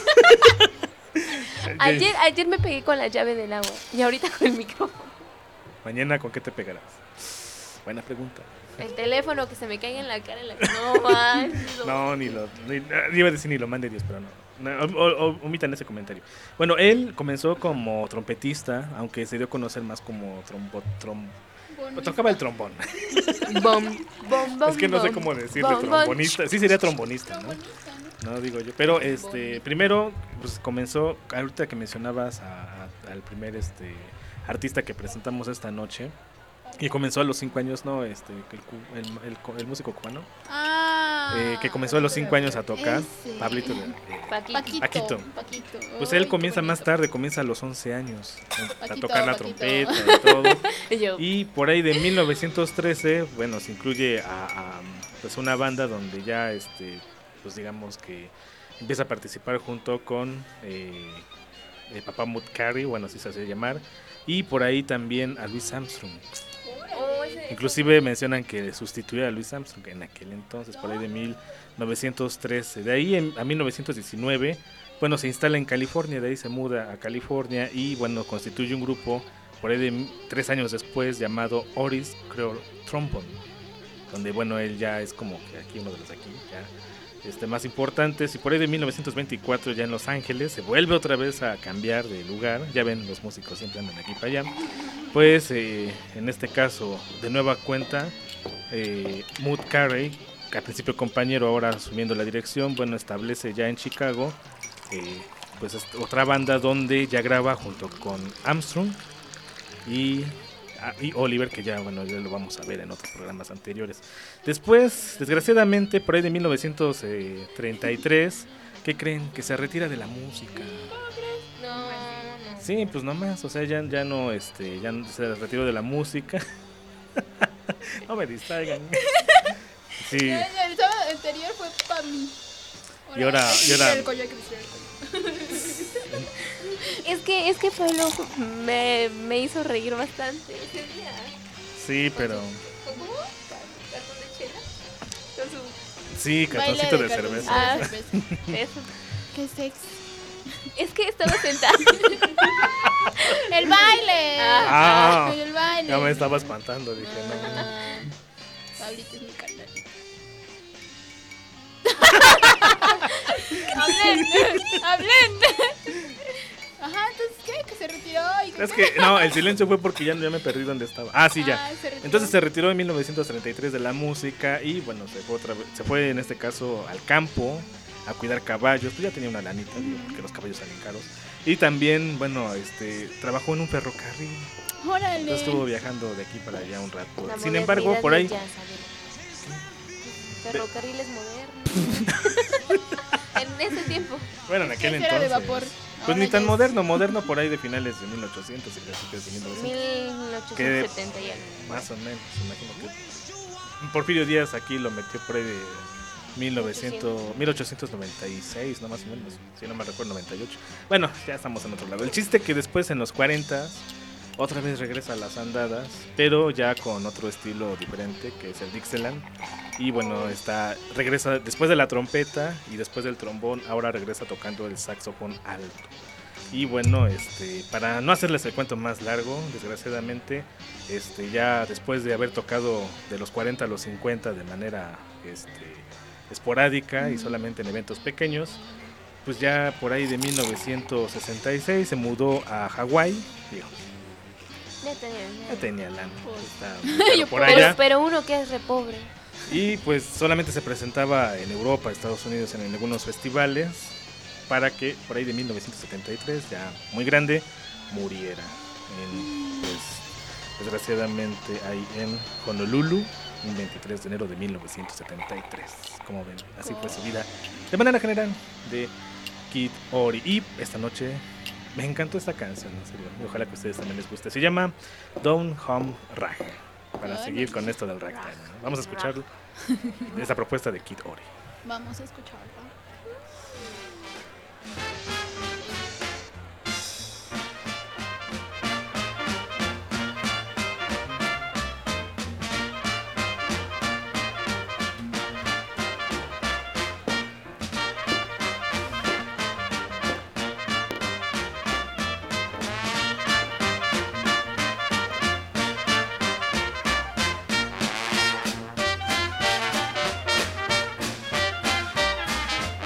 Ayer, ayer me pegué con la llave del agua y ahorita con el micrófono. Mañana, ¿con qué te pegarás? Buena pregunta. El teléfono que se me caiga en la cara en la que no manches. No, ni lo... Ni, iba a decir ni lo mande Dios, pero no. No, o- o- omitan ese comentario. Bueno, él comenzó como trompetista, aunque se dio a conocer más como trombo, trom, Bonito. tocaba el trombón. Bom, bom, bom, Es que no sé bom. cómo decirle, Bom, bom. trombonista. Sí sería trombonista, ¿no? Bonita, ¿no? No digo yo. Pero este, primero, pues comenzó, ahorita que mencionabas a- a- al primer este artista que presentamos esta noche. Y comenzó a los cinco años, ¿no? Este, el, cu- el, el cu- el músico cubano. Ah, Ah, eh, que comenzó a los cinco años a tocar. ese. Pablito. eh, Paquito. Paquito. Paquito. Paquito. Pues Ay, él qué comienza más bonito. tarde, comienza a los once años a Paquito, tocar la Paquito. trompeta y todo. Yo. Y por ahí de mil novecientos trece, bueno, se incluye a, a, pues una banda donde ya, este, pues digamos que empieza a participar junto con eh, el papá Mud Carey, bueno, así se hace llamar, y por ahí también a Louis Armstrong. Oh, ese- Inclusive mencionan que sustituyó a Louis Armstrong en aquel entonces, por ahí de mil novecientos trece. De ahí en, a mil novecientos diecinueve, bueno, se instala en California, de ahí se muda a California y bueno, constituye un grupo por ahí de m- tres años después llamado Otis Creole Trombone, donde bueno, él ya es como que aquí uno de los aquí, ya este, más importantes. Y por ahí de mil novecientos veinticuatro ya en Los Ángeles se vuelve otra vez a cambiar de lugar. Ya ven, los músicos siempre andan aquí para allá. Pues eh, en este caso, de nueva cuenta, eh, Mud Carey, que al principio compañero, ahora asumiendo la dirección, bueno, establece ya en Chicago eh, pues es otra banda donde ya graba junto con Armstrong y, ah, y Oliver, que ya bueno, ya lo vamos a ver en otros programas anteriores. Después, desgraciadamente, por ahí de mil novecientos treinta y tres, ¿qué creen? Que se retira de la música. No, no. Sí, pues nomás, o sea, ya, ya no, este, ya no- se retiró de la música. No me distraigan. Sí, El, el sábado anterior fue para mí. Y ahora- y ahora- El collar que me hicieron el collar. Es que, es que Pablo me, me hizo reír bastante ese día. sí, pero ¿Con cómo? ¿Cartón de chela? Con su... sí, Baile cartoncito de cartoncito cerveza. Ah. de cerveza. Eso. Qué sexy. Es que estaba sentada. El baile. Ah. El baile. Ya me estaba espantando, dije, no. Ah, Pablito es mi carnal. Hablen, hablen. Ajá, entonces, ¿qué? Que se retiró y que... Es que, no, el silencio fue porque ya, ya me perdí dónde estaba. Ah, sí, ya. Ah, se retiró. Entonces se retiró en mil novecientos treinta y tres de la música y bueno, se fue otra vez, se fue en este caso al campo a cuidar caballos, pues ya tenía una lanita, digo, porque los caballos salen caros. Y también, bueno, este, trabajó en un ferrocarril, Órale. entonces estuvo viajando de aquí para allá un rato. La Sin embargo, modernidad por ahí, del jazz, a ver. Ferrocarriles modernos. En ese tiempo. bueno, en aquel Ese era de entonces, vapor. pues Ahora ni ya tan es- moderno, moderno por ahí de finales de mil ochocientos y principios de mil novecientos. mil ochocientos setenta y algo. Más o menos, imagino que Porfirio Díaz aquí lo metió por ahí de mil novecientos, mil ochocientos noventa y seis, no más o menos, si no me recuerdo, noventa y ocho. Bueno, ya estamos en otro lado. El chiste que después en los cuarenta otra vez regresa a las andadas, pero ya con otro estilo diferente, que es el Dixieland. Y bueno, está regresa después de la trompeta y después del trombón, ahora regresa tocando el saxofón alto. Y bueno, este, para no hacerles el cuento más largo, desgraciadamente, este, ya después de haber tocado de los cuarenta a los cincuenta de manera este, esporádica y solamente en eventos pequeños, pues ya por ahí de mil novecientos sesenta y seis se mudó a Hawái. Digo, Ya tenía, ya tenía lana, está Yo por por- allá. Pero, pero uno que es re pobre. Y pues solamente se presentaba en Europa, Estados Unidos, en algunos festivales, para que por ahí de mil novecientos setenta y tres, ya muy grande, muriera. En, pues, desgraciadamente ahí en Honolulu, un veintitrés de enero de mil novecientos setenta y tres. Como ven, así fue su vida de manera general de Kid Ory. Y esta noche me encantó esta canción, en serio, y ojalá que a ustedes también les guste. Se llama Down Home Rag. Para Ay, seguir no. con esto del ragtime, ¿no? Vamos a escuchar esta propuesta de Kid Ory. Vamos a escucharla. Down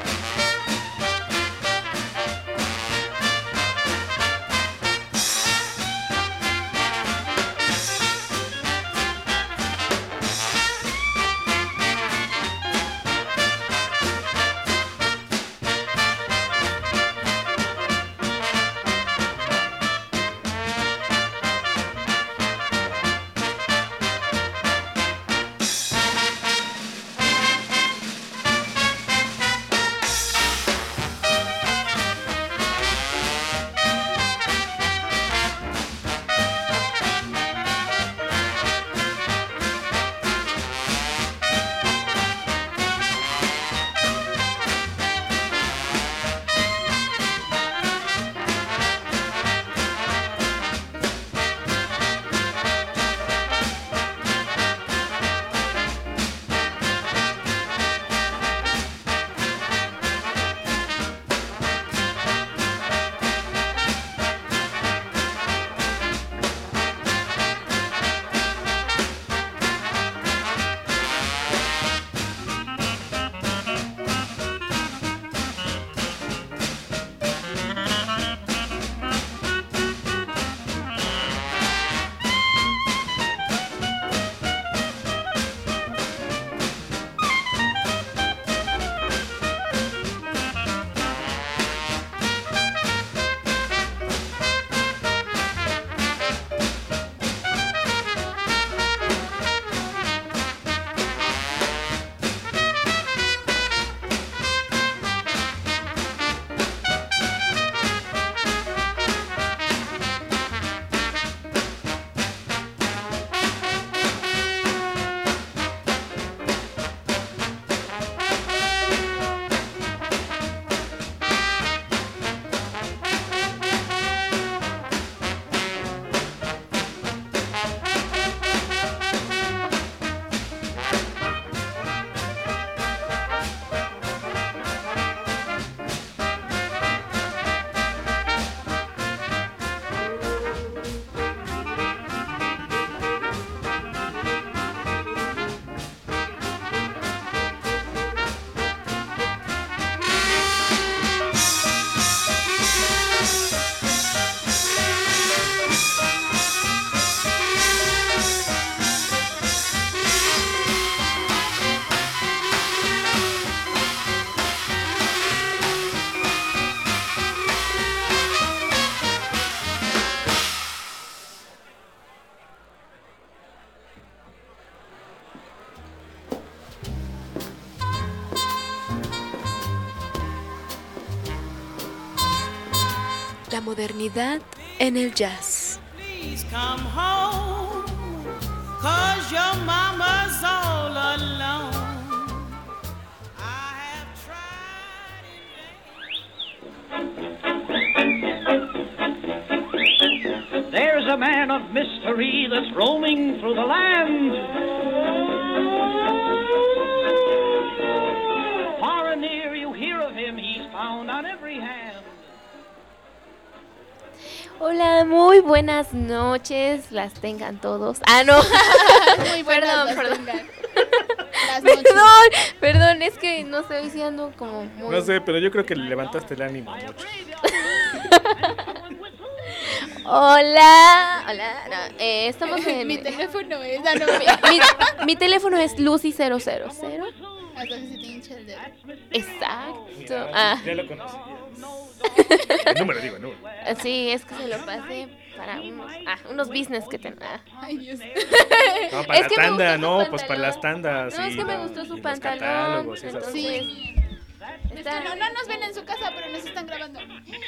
modernidad en el jazz. Please come home, 'cause your mama's all alone. I have tried in vain. There's a man of mystery that's roaming through the land. Far and near you hear of him, he's found on every hand. Hola, muy buenas noches, las tengan todos. Ah, no. Muy perdón, buenas las perdón. tengan. Las noches. Perdón, perdón, es que no sé, hoy sí ando como muy... No sé, pero yo creo que le levantaste el ánimo mucho. Hola, hola, no, eh, estamos en... Mi teléfono es... Ah, no, mi, mi teléfono es Lucy cero cero cero. hasta que se te hincha el dedo. Exacto. Mira, Ah. ya lo conocí. El número, digo, el número. Sí, es que se lo pasé para unos, ah, unos business que tengo. Ah. Ay, Dios. No, para Es la que me tanda, gustó su no, pues para pantalón. las tandas. No, es y que me la- gustó y su los pantalón. catálogos y esas Entonces, Sí. Es que no, no nos ven en su casa, pero nos están grabando.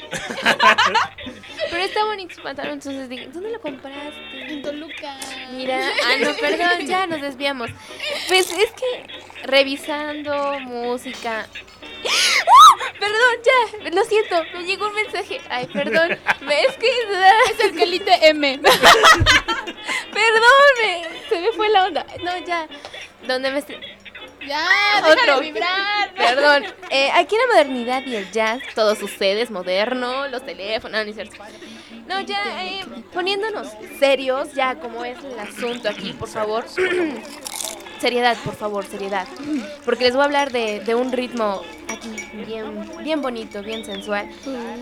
pero está bonito su pantalón, entonces dije, ¿dónde lo compraste? En Toluca. Mira, ah, no, perdón, ya nos desviamos. Pues es que revisando música. ¡Ah! Perdón, ya, lo siento, me llegó un mensaje. Ay, perdón, me- es que Es el Quelite M. perdón, me- se me fue la onda. No, ya. ¿Dónde me estoy? Ya, déjalo Otro. vibrar. Perdón. Eh, aquí en la modernidad y el jazz todo sucede, es moderno, los teléfonos, no, ni cierto. No, ya, eh, poniéndonos serios, ya como es el asunto aquí, por favor. Seriedad, por favor, seriedad. Porque les voy a hablar de, de un ritmo aquí bien, bien bonito, bien sensual.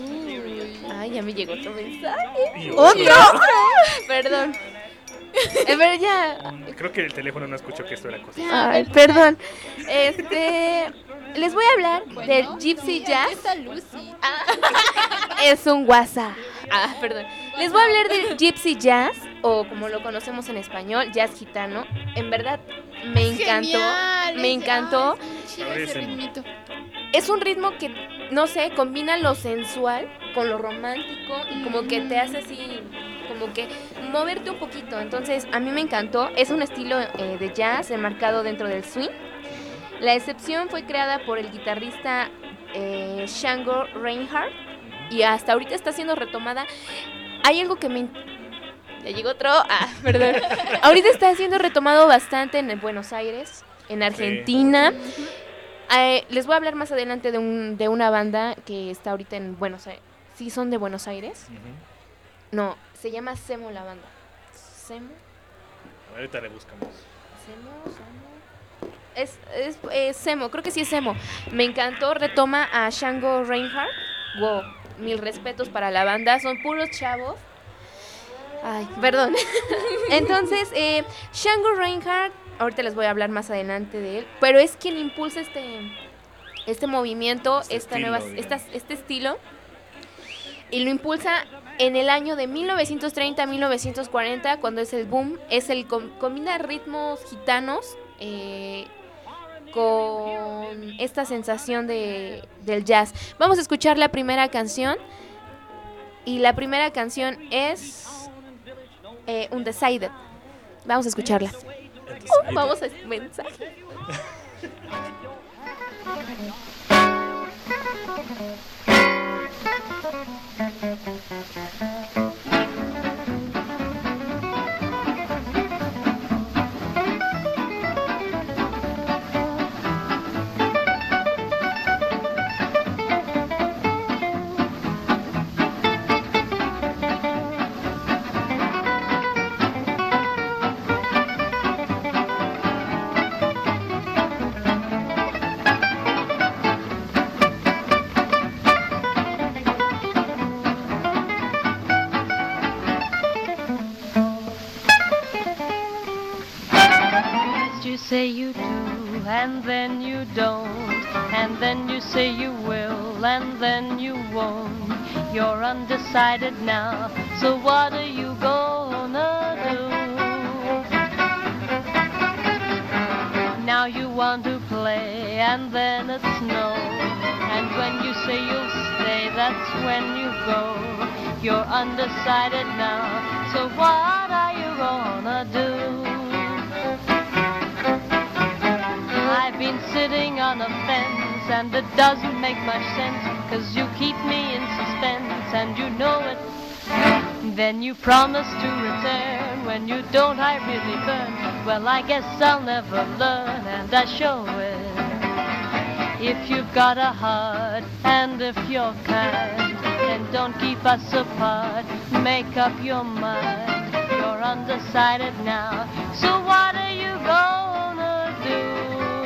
Ay, ya me llegó otro mensaje. Y ¡Otro! Perdón. Eh, pero ya. Creo que el teléfono no escuchó que esto era cosa. Ay, perdón. Este. Les voy a hablar Bueno, del Gypsy sí, Jazz. aquí está Lucy. Es un WhatsApp. Ah, perdón. Les voy a hablar del Gypsy Jazz, o como lo conocemos en español, jazz gitano. En verdad, me encantó. Genial, Me es- encantó. ay, está chido ese Padrísimo. ritmito. Es un ritmo que, no sé, combina lo sensual con lo romántico y como que te hace así, como que moverte un poquito. Entonces, a mí me encantó. Es un estilo eh, de jazz enmarcado dentro del swing. La excepción fue creada por el guitarrista eh, Django Reinhardt y hasta ahorita está siendo retomada. Hay algo que me... in- Ya llegó otro. Ah, perdón. Ahorita está siendo retomado bastante en Buenos Aires, en Argentina. Eh, les voy a hablar más adelante de, un, de una banda que está ahorita en Buenos Aires. ¿Sí son de Buenos Aires? Ujú. No, se llama Semo la banda. ¿Semo? Ahorita le buscamos. ¿Semo? ¿Semo? Es, es, es Semo, creo que sí es Semo. Me encantó, retoma a Django Reinhardt. Wow, mil respetos para la banda, son puros chavos. Ay, perdón. Entonces, eh, Django Reinhardt, ahorita les voy a hablar más adelante de él, pero es quien impulsa este, este movimiento, Este esta estilo, nueva, digamos. esta- este estilo, y lo impulsa en el año de mil novecientos treinta a mil novecientos cuarenta, cuando es el boom. Es el com- combina ritmos gitanos eh, con esta sensación de, del jazz. Vamos a escuchar la primera canción, y la primera canción es eh, Undecided. Vamos a escucharla. Uh, vamos a mensaje. You say you do, and then you don't, and then you say you will, and then you won't. You're undecided now, so what are you gonna do? Now you want to play, and then it's no, and when you say you'll stay, that's when you go. You're undecided now, so what are you gonna do? I've been sitting on a fence and it doesn't make much sense, 'cause you keep me in suspense and you know it. Then you promise to return. When you don't, I really burn. Well, I guess I'll never learn, and I show it. If you've got a heart and if you're kind, then don't keep us apart. Make up your mind. You're undecided now, so what are you gonna do?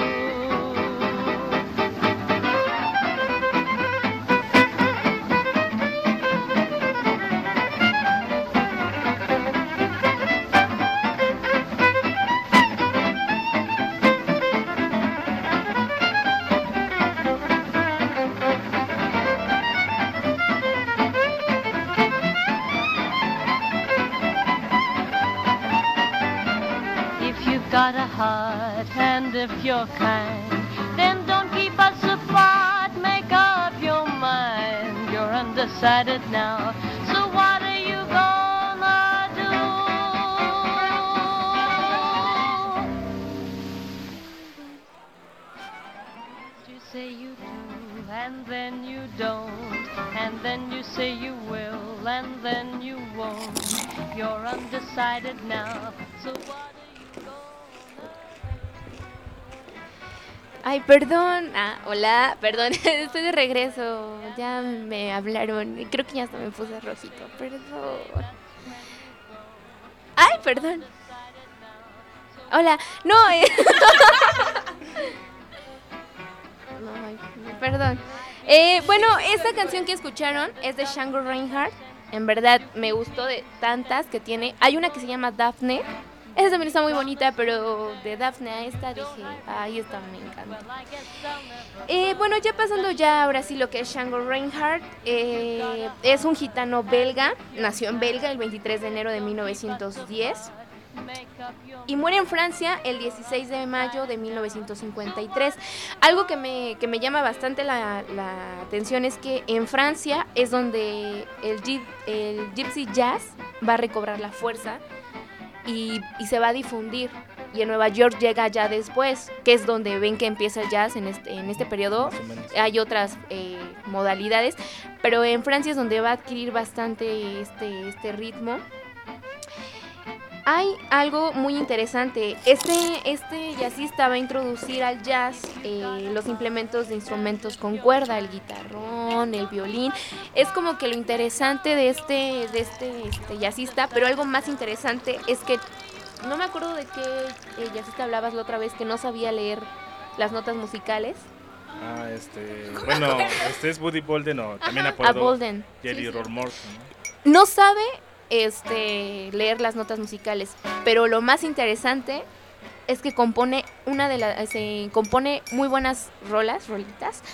Got a heart, and if you're kind, then don't keep us apart. Make up your mind. You're undecided now, so what are you gonna do? You say you do, and then you don't, and then you say you will, and then you won't. You're undecided now, so what? Ay, perdón. Ah, hola, perdón. Estoy de regreso. Ya me hablaron. Creo que ya hasta me puse rojito. Perdón. Ay, perdón. Hola. No, eh. No, ay, perdón. Eh, bueno, esta canción que escucharon es de Django Reinhardt. En verdad me gustó de tantas que tiene. Hay una que se llama Daphne. Esa también está muy bonita, pero de Daphne a esta dije, ay, esta me encanta. Eh, bueno, ya pasando ya ahora sí lo que es Django Reinhardt, eh, es un gitano belga, nació en Belga el veintitrés de enero de mil novecientos diez y muere en Francia el dieciséis de mayo de mil novecientos cincuenta y tres. Algo que me, que me llama bastante la, la atención es que en Francia es donde el, el gypsy jazz va a recobrar la fuerza. Y, y se va a difundir, y en Nueva York llega ya después, que es donde ven que empieza el jazz en este, en este periodo. Hay otras eh, modalidades, pero en Francia es donde va a adquirir bastante este, este ritmo. Hay algo muy interesante, este, este jazzista va a introducir al jazz eh, los implementos de instrumentos con cuerda, el guitarrón, el violín. Es como que lo interesante de este, de este, este jazzista, pero algo más interesante es que, no me acuerdo de qué eh, jazzista hablabas la otra vez, que no sabía leer las notas musicales. Ah, este, bueno, este es Buddy Bolden, o también apodado Jerry Roll Morton, ¿no? No sabe este leer las notas musicales, pero lo más interesante es que compone una de las se compone muy buenas rolas, rolitas,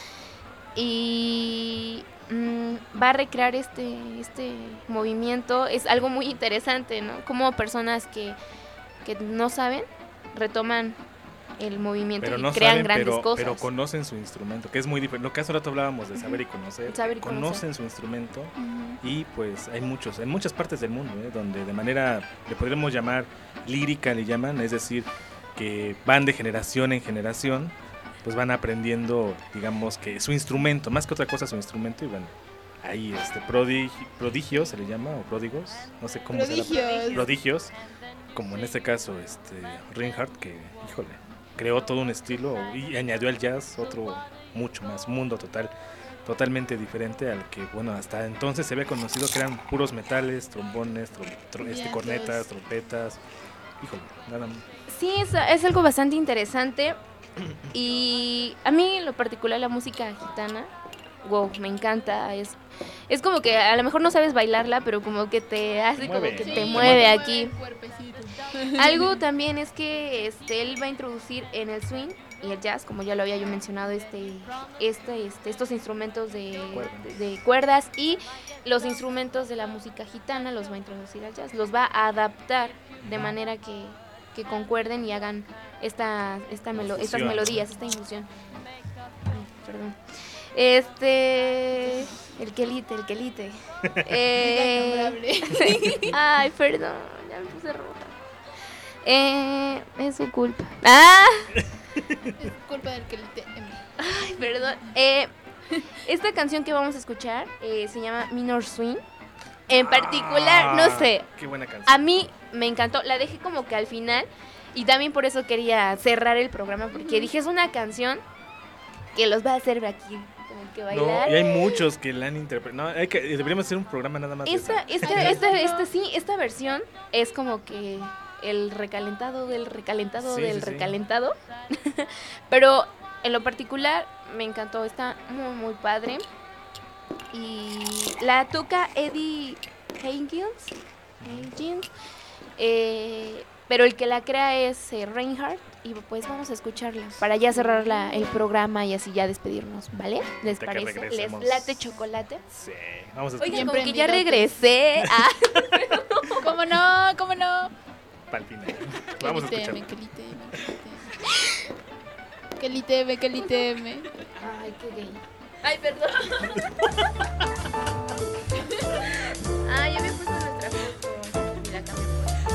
y mmm, va a recrear este este movimiento. Es algo muy interesante, ¿no? Como personas que que no saben retoman el movimiento pero y no crean saben, grandes pero, cosas. Pero conocen su instrumento, que es muy diferente. Lo que hace rato hablábamos de saber y conocer. Saber y conocen conocer. su instrumento uh-huh. Y pues hay muchos, en muchas partes del mundo, ¿eh? Donde de manera, le podríamos llamar lírica, le llaman, es decir, que van de generación en generación, pues van aprendiendo, digamos, que su instrumento, más que otra cosa su instrumento, y bueno, ahí este prodig, prodigios se le llama, o pródigos, no sé cómo se llama. Prodigios, como en este caso este Reinhardt, que, híjole, creó todo un estilo y añadió al jazz otro mucho más, un mundo total, totalmente diferente al que, bueno, hasta entonces se había conocido, que eran puros metales, trombones, trom, trom, este, cornetas, trompetas, híjole, nada más. Sí, es, es algo bastante interesante, y a mí en lo particular la música gitana, wow, me encanta, es es como que a lo mejor no sabes bailarla, pero como que te hace, como que sí, te mueve aquí. Algo también es que este él va a introducir en el swing y el jazz, como ya lo había yo mencionado, este este, este estos instrumentos de, de, de cuerdas, y los instrumentos de la música gitana los va a introducir al jazz, los va a adaptar de manera que, que concuerden y hagan esta esta melo, estas melodías, esta infusión. Ay, perdón. Este... El quelite, el quelite. Eh... Ay, perdón, ya me puse rota. Eh, es su culpa. ¡Ah! Es culpa del quelite. Ay, perdón. Eh, esta canción que vamos a escuchar eh, se llama Minor Swing. En particular, ah, no sé. Qué buena canción. A mí me encantó. La dejé como que al final. Y también por eso quería cerrar el programa. Porque uh-huh. dije, es una canción que los va a hacer aquí. Como que bailar. No, y hay muchos que la han interpretado. No, hay que, deberíamos hacer un programa nada más. Esta, de esta, esta, esta, esta, sí, esta versión es como que el recalentado del recalentado sí, del sí, recalentado. Sí. Pero en lo particular me encantó. Está muy, muy padre. Y la toca Eddie Higgins, Higgins eh, pero el que la crea es eh, Reinhardt. Y pues vamos a escucharla para ya cerrar la, el programa y así ya despedirnos, ¿vale? ¿Les parece? ¿Les late chocolate? Sí, vamos a escuchar. Oigan, como que ya regresé. Ah. ¿Cómo no? ¿Cómo no? Para el final. Vamos a escucharla. Que liteme, que liteme. Ay, qué gay. Ay, perdón. Ay, ya me puse nuestra foto y la cambié.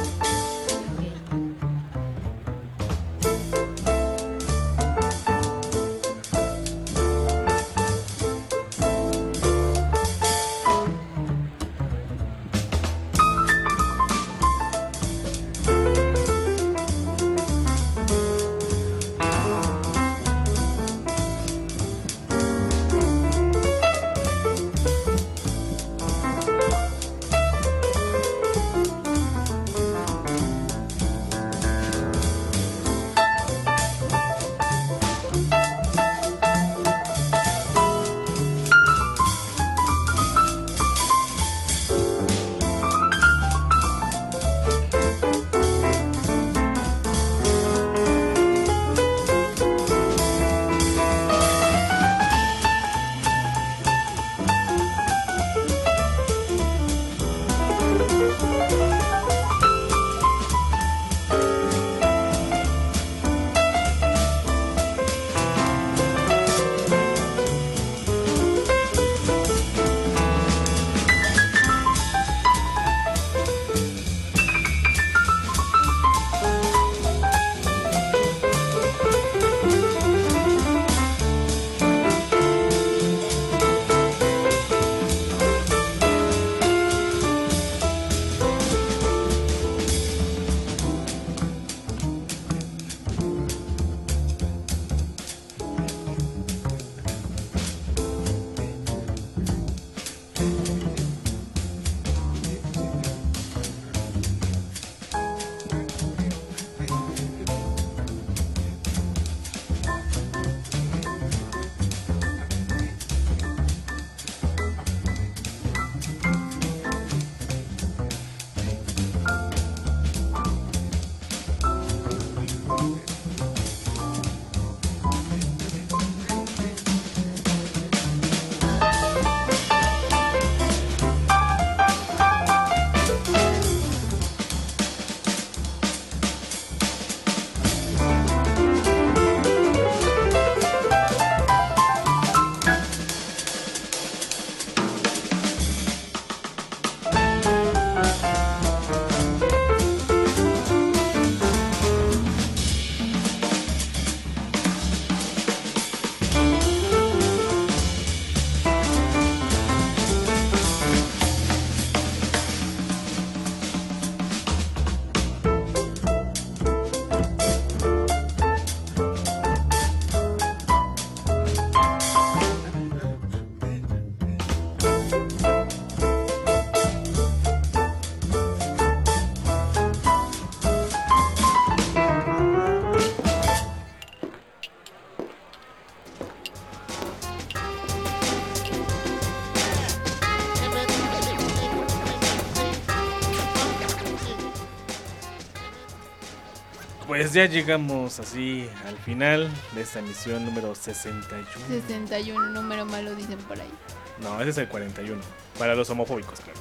Pues ya llegamos así al final de esta emisión número sesenta y uno. sesenta y uno, número malo dicen por ahí. No, ese es el cuarenta y uno. Para los homofóbicos, claro.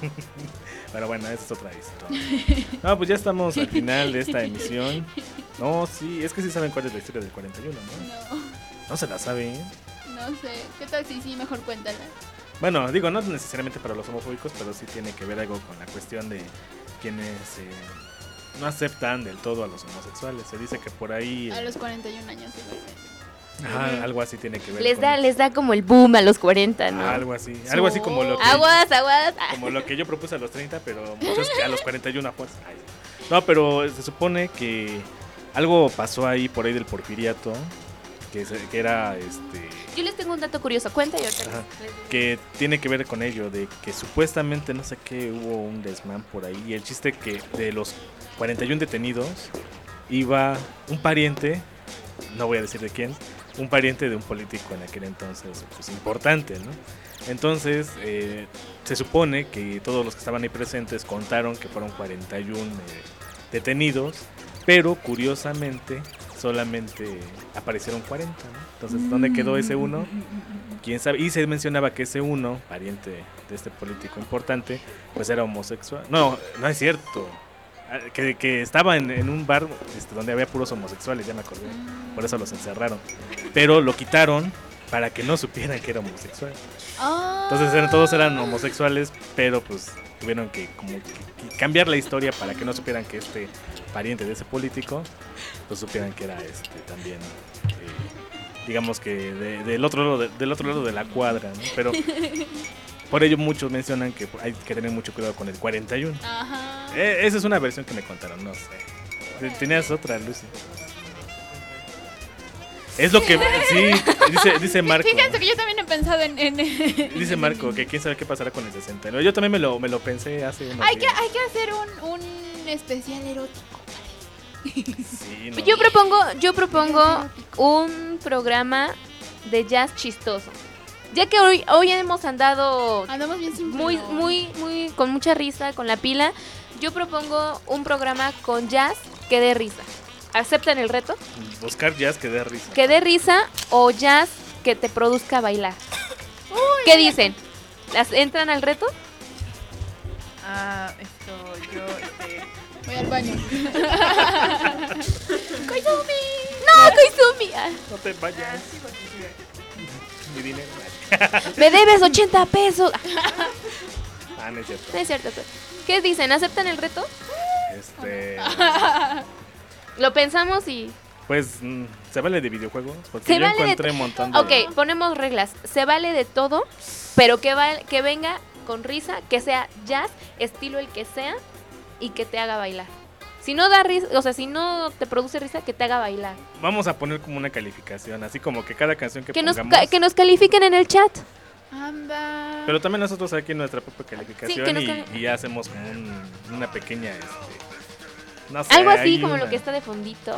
Pero bueno, esa es otra historia. No, pues ya estamos al final de esta emisión. No, sí, es que sí saben cuál es la historia del cuarenta y uno, ¿no? No. No se la saben. No. no sé. ¿Qué tal si sí? Mejor cuéntala. Bueno, digo, no necesariamente para los homofóbicos, pero sí tiene que ver algo con la cuestión de quienes eh, no aceptan del todo a los homosexuales. Se dice que por ahí... A los cuarenta y un años se vuelven. Ajá, uh-huh. Algo así tiene que ver. Les con da, les da como el boom a los cuarenta, ¿no? Ah, algo así, algo así como lo que... Aguas, aguas. Como lo que yo propuse a los treinta, pero muchos a los cuarenta y uno a fuerza. No, pero se supone que algo pasó ahí por ahí del porfiriato, que, se, que era este... Yo les tengo un dato curioso, cuenta yo. Ajá, que tiene que ver con ello, de que supuestamente no sé qué hubo un desmán por ahí, y el chiste que de los cuarenta y uno detenidos iba un pariente, no voy a decir de quién, un pariente de un político en aquel entonces, pues importante, ¿no? Entonces, eh, se supone que todos los que estaban ahí presentes contaron que fueron cuarenta y uno eh, detenidos, pero curiosamente solamente aparecieron cuarenta, ¿no? Entonces, ¿dónde quedó ese uno? ¿Quién sabe? Y se mencionaba que ese uno, pariente de este político importante, pues era homosexual. No, no es cierto. Que, que estaba en, en un bar este, donde había puros homosexuales, ya me acordé. Por eso los encerraron. Pero lo quitaron para que no supieran que era homosexual. Oh. Entonces eran, todos eran homosexuales, pero pues tuvieron que, como que, que cambiar la historia para que no supieran que este pariente de ese político, pues supieran que era este también, eh, digamos que de, del otro lado de, del otro lado de la cuadra, ¿no? Pero por ello muchos mencionan que hay que tener mucho cuidado con el cuarenta y uno. Ajá. Eh, esa es una versión que me contaron, no sé. Tenías otra, Lucy. Es lo que sí dice, dice Marco. Fíjense que yo también he pensado en, en dice Marco que quién sabe qué pasará con el sesenta. Yo también me lo me lo pensé hace unos hay días. que hay que hacer un, un especial erótico. Sí, no. Yo propongo yo propongo un programa de jazz chistoso. Ya que hoy hoy hemos andado Andamos bien simple, muy ¿no? muy muy con mucha risa, con la pila. Yo propongo un programa con jazz que dé risa. ¿Aceptan el reto? Buscar jazz que dé risa. Que dé risa o jazz que te produzca bailar. Uy, ¿qué dicen? ¿Las entran al reto? Ah, esto, yo, este... Voy al baño. ¡Koizumi! ¡No, Koizumi! Ah. No te vayas. Mi dinero. Me debes ochenta pesos. Ah, no es cierto. No es cierto. ¿Qué dicen? ¿Aceptan el reto? Este... Lo pensamos y... Pues, mm, ¿se vale de videojuegos? Porque Se yo vale encontré de un montón de... Ok, ponemos reglas. Se vale de todo, pero que, va, que venga con risa, que sea jazz, estilo el que sea, y que te haga bailar. Si no da risa, o sea, si no te produce risa, que te haga bailar. Vamos a poner como una calificación, así como que cada canción que, Que nos, pongamos... ca- que nos califiquen en el chat. Anda. Pero también nosotros aquí nuestra propia calificación Sí, que nos y, cal- y ya hacemos como un- una pequeña... Este, no sé, Algo así hay como una- lo que está de fondito.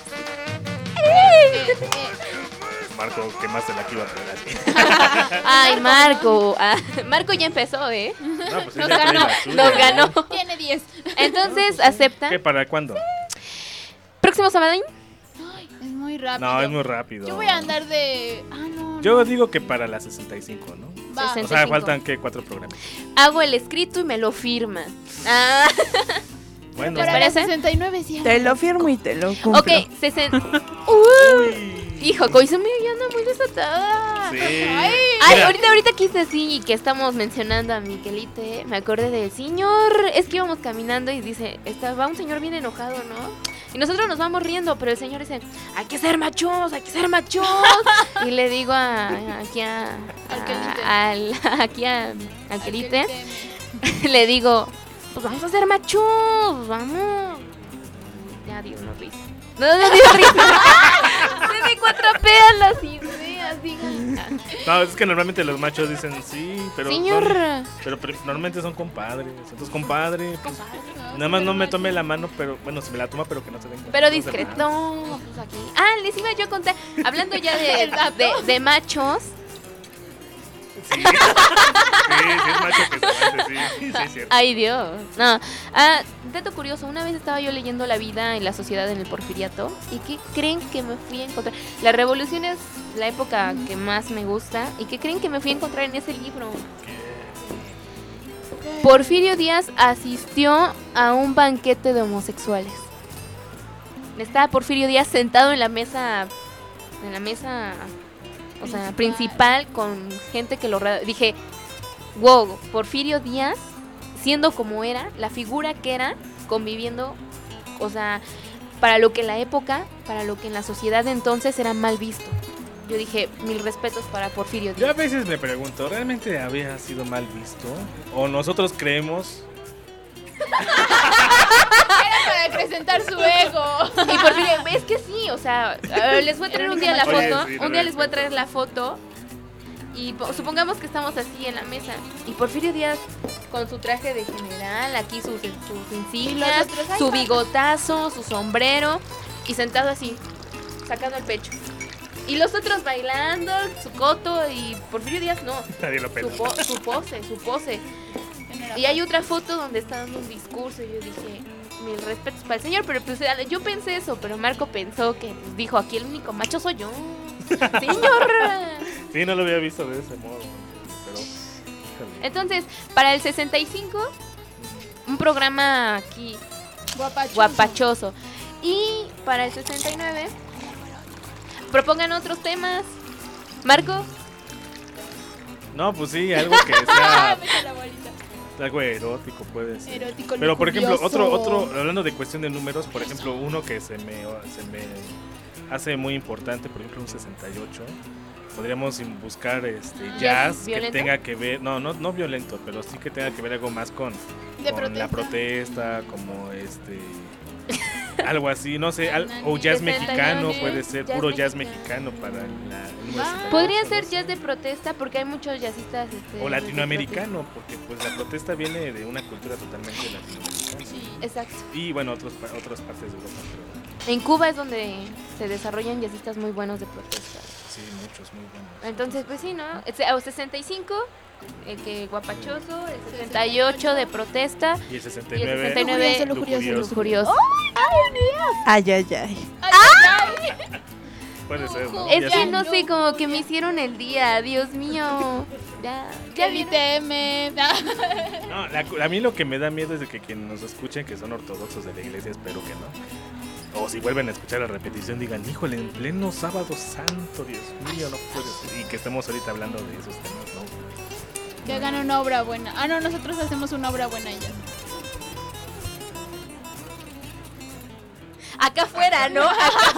Eh, eh. Marco, que más se la que iba a poner así. Ay, Marco. Ah, Marco ya empezó, ¿eh? No, pues Nos ella trae ganó, la suya. Nos ganó. Tiene diez. Entonces, ¿acepta? ¿Qué, para cuándo? ¿Próximo sábado? Ay, es muy rápido. No, es muy rápido. Yo voy a andar de... Ah, no. Yo digo que para las sesenta y cinco, ¿no? Va. O sea, sesenta y cinco. faltan, ¿qué? Cuatro programas. Hago el escrito y me lo firma. Ah. Bueno, Para ¿Les las parece? sesenta y nueve sí. Te lo firmo y te lo cumplo. Ok, sesenta. Uh, hijo, Koizumi ya anda muy desatada. sí. Ay, Ay, Mira. ahorita, ahorita quise así que estamos mencionando a Miquelite, me acordé del señor, es que íbamos caminando y dice, estaba un señor bien enojado, ¿no? Y nosotros nos vamos riendo, pero el señor dice, hay que ser machos, hay que ser machos. Y le digo a, aquí a, a- al, aquí a Miquelite, le digo, pues vamos a ser machos, vamos. Ya dio una risa. No, no dio risa. Se me cuatrapean las ideas, digan. No, es que normalmente los machos dicen sí, pero... Señor. son- pero pre- normalmente son compadres. Entonces, compadre, pues, nada más no me tome la mano, pero... Bueno, si me la toma, pero que no se den cuenta. Pero los discreto. demás. No, pues aquí. Ah, les iba yo a contar. Hablando ya de, El dato. de, de machos. Sí, sí, sí es macho que se aguante, sí, sí, es cierto. Ay, Dios. No. Ah, dato curioso. Una vez estaba yo leyendo La vida y la sociedad en el Porfiriato. ¿Y qué creen que me fui a encontrar? La revolución es la época que más me gusta. ¿Y qué creen que me fui a encontrar en ese libro? Porfirio Díaz asistió a un banquete de homosexuales. Estaba Porfirio Díaz sentado en la mesa, en la mesa o sea, principal, con gente que lo... Dije, wow, Porfirio Díaz, siendo como era, la figura que era, conviviendo, o sea, para lo que en la época, para lo que en la sociedad de entonces era mal visto. Yo dije, mil respetos para Porfirio Díaz. Yo a veces me pregunto, ¿realmente había sido mal visto? ¿O nosotros creemos? Era para acrecentar su ego. Y Porfirio, es que sí, o sea, uh, les voy a traer un día la foto, Oye, sí, no un día no les voy a traer la foto y po- supongamos que estamos así en la mesa y Porfirio Díaz con su traje de general, aquí sus, sus insignias, su bigotazo, su sombrero y sentado así, sacando el pecho. Y los otros bailando, su coto y Porfirio Díaz no. Nadie lo Su, pela. po- su pose, su pose. Y hay otra foto donde está dando un discurso y yo dije, mil respetos para el señor, pero pues yo pensé eso, pero Marco pensó que pues, dijo, aquí el único macho soy yo. Señor. Sí, no lo había visto de ese modo. Pero, híjole. Entonces, para el sesenta y cinco, un programa aquí Guapachoso. guapachoso. Y para el sesenta y nueve, propongan otros temas. Marco. No, pues sí, algo que sea Mete la bolita. algo erótico puede ser. Erótico, Pero por ejemplo, lujurioso. otro otro hablando de cuestión de números, por ejemplo, uno que se me se me hace muy importante, por ejemplo, un sesenta y ocho. Podríamos buscar este jazz que ¿Violento? tenga que ver, no, no no violento, pero sí que tenga que ver algo más con, De con la protesta. protesta, como este algo así, no sé, al- o jazz sesenta y mexicano nueve, puede ser, jazz puro jazz mexicano. mexicano para la, el número Ah, sesenta y ocho, Podría no ser sé. jazz de protesta porque hay muchos jazzistas. Este, O de latinoamericano, porque pues la protesta viene de una cultura totalmente latinoamericana. protesta. Exacto. Y bueno, otros, pa- otras partes de Europa, pero En Cuba es donde se desarrollan jazzistas muy buenos de protesta. sí, muchos muy buenos. Entonces, pues sí, ¿no? O sesenta y cinco, el que guapachoso, el sesenta y ocho de protesta Y el sesenta y y el nueve, sesenta y nueve Lujurioso, lujurioso. Ay, ay, ay. puede ser, ¿no? Es Y que así- no sé, como que me hicieron el día, Dios mío. Ya, Ya ya vi vieron. teme. No, la- a mí lo que me da miedo es de que quienes nos escuchen, que son ortodoxos de la iglesia, espero que no. O si vuelven a escuchar la repetición, digan, híjole, en pleno sábado santo, Dios mío, no puede ser. Y que estemos ahorita hablando de esos temas, ¿no? Que hagan una obra buena. Ah, no, nosotros hacemos una obra buena ya. Acá afuera, ¿no?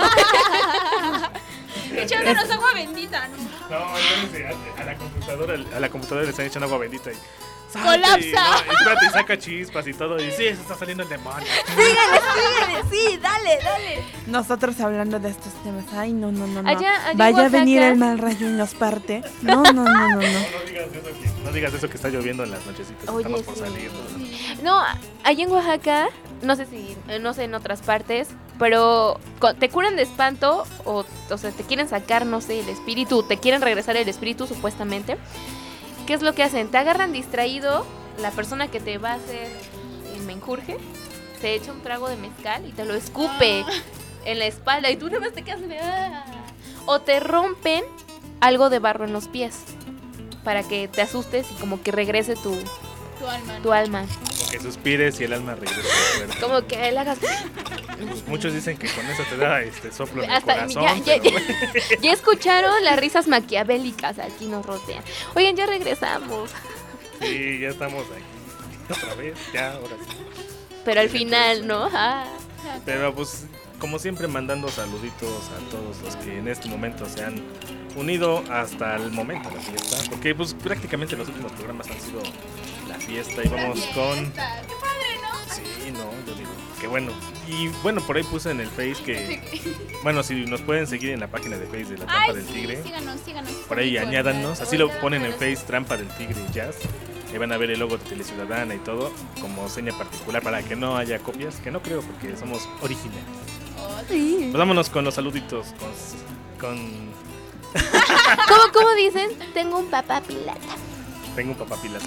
Echándonos agua bendita, ¿no? No, entonces a, a la computadora, a la computadora le están echando agua bendita y salte, ¡Colapsa! y no, espérate, y saca chispas y todo, y sí, se está saliendo el demonio. Síguele, síguele, sí, dale, dale. Nosotros hablando de estos temas. Ay, no, no, no, no. Allá- allá en Vaya a venir Oaxaca. el mal rayo y nos parte. No, no, no, no, no. No digas eso que, no digas eso que está lloviendo en las nochecitas, Oye, estamos por sí. salir. ¿no? No, allá en Oaxaca, no sé si, eh, no sé en otras partes, pero co- te curan de espanto o, o sea, te quieren sacar, no sé, el espíritu, te quieren regresar el espíritu supuestamente. ¿Qué es lo que hacen? Te agarran distraído, la persona que te va a hacer el menjurje, te echa un trago de mezcal y te lo escupe en la espalda y tú nada más te quedas de... "Ah". O te rompen algo de barro en los pies para que te asustes y como que regrese tu, Tu alma. ¿no? tu alma. Como que suspires y el alma regresa al cuerpo. Como que él hagas... Pues muchos dicen que con eso te da este soplo en el Hasta corazón. ya, ya, pero- ya- ya escucharon las risas maquiavélicas, aquí nos rodean. Oigan, ya regresamos. Sí, ya estamos aquí. Otra vez, ya, ahora sí. Pero al final, ¿no? Ah. Pero pues, como siempre, mandando saluditos a todos los que en este momento se han unido hasta el momento de la fiesta. Porque pues prácticamente los últimos programas han sido la fiesta y vamos con... Fiesta. Qué padre, ¿no? Sí, no, yo digo, qué bueno. Y bueno, por ahí puse en el Face que... Bueno, si nos pueden seguir en la página de Face de la Trampa Ay, del sí, Tigre. síganos, síganos. Por ahí Está muy añádanos, así lo Oigan, ponen en pero Face, Trampa del Tigre Jazz. Ahí van a ver el logo de Teleciudadana y todo, como seña particular para que no haya copias, que no creo porque somos originales. cool. Pues vámonos con los saluditos, con... con... ¿Cómo, ¿Cómo dicen? Tengo un papá pilata. Tengo un papá pilata.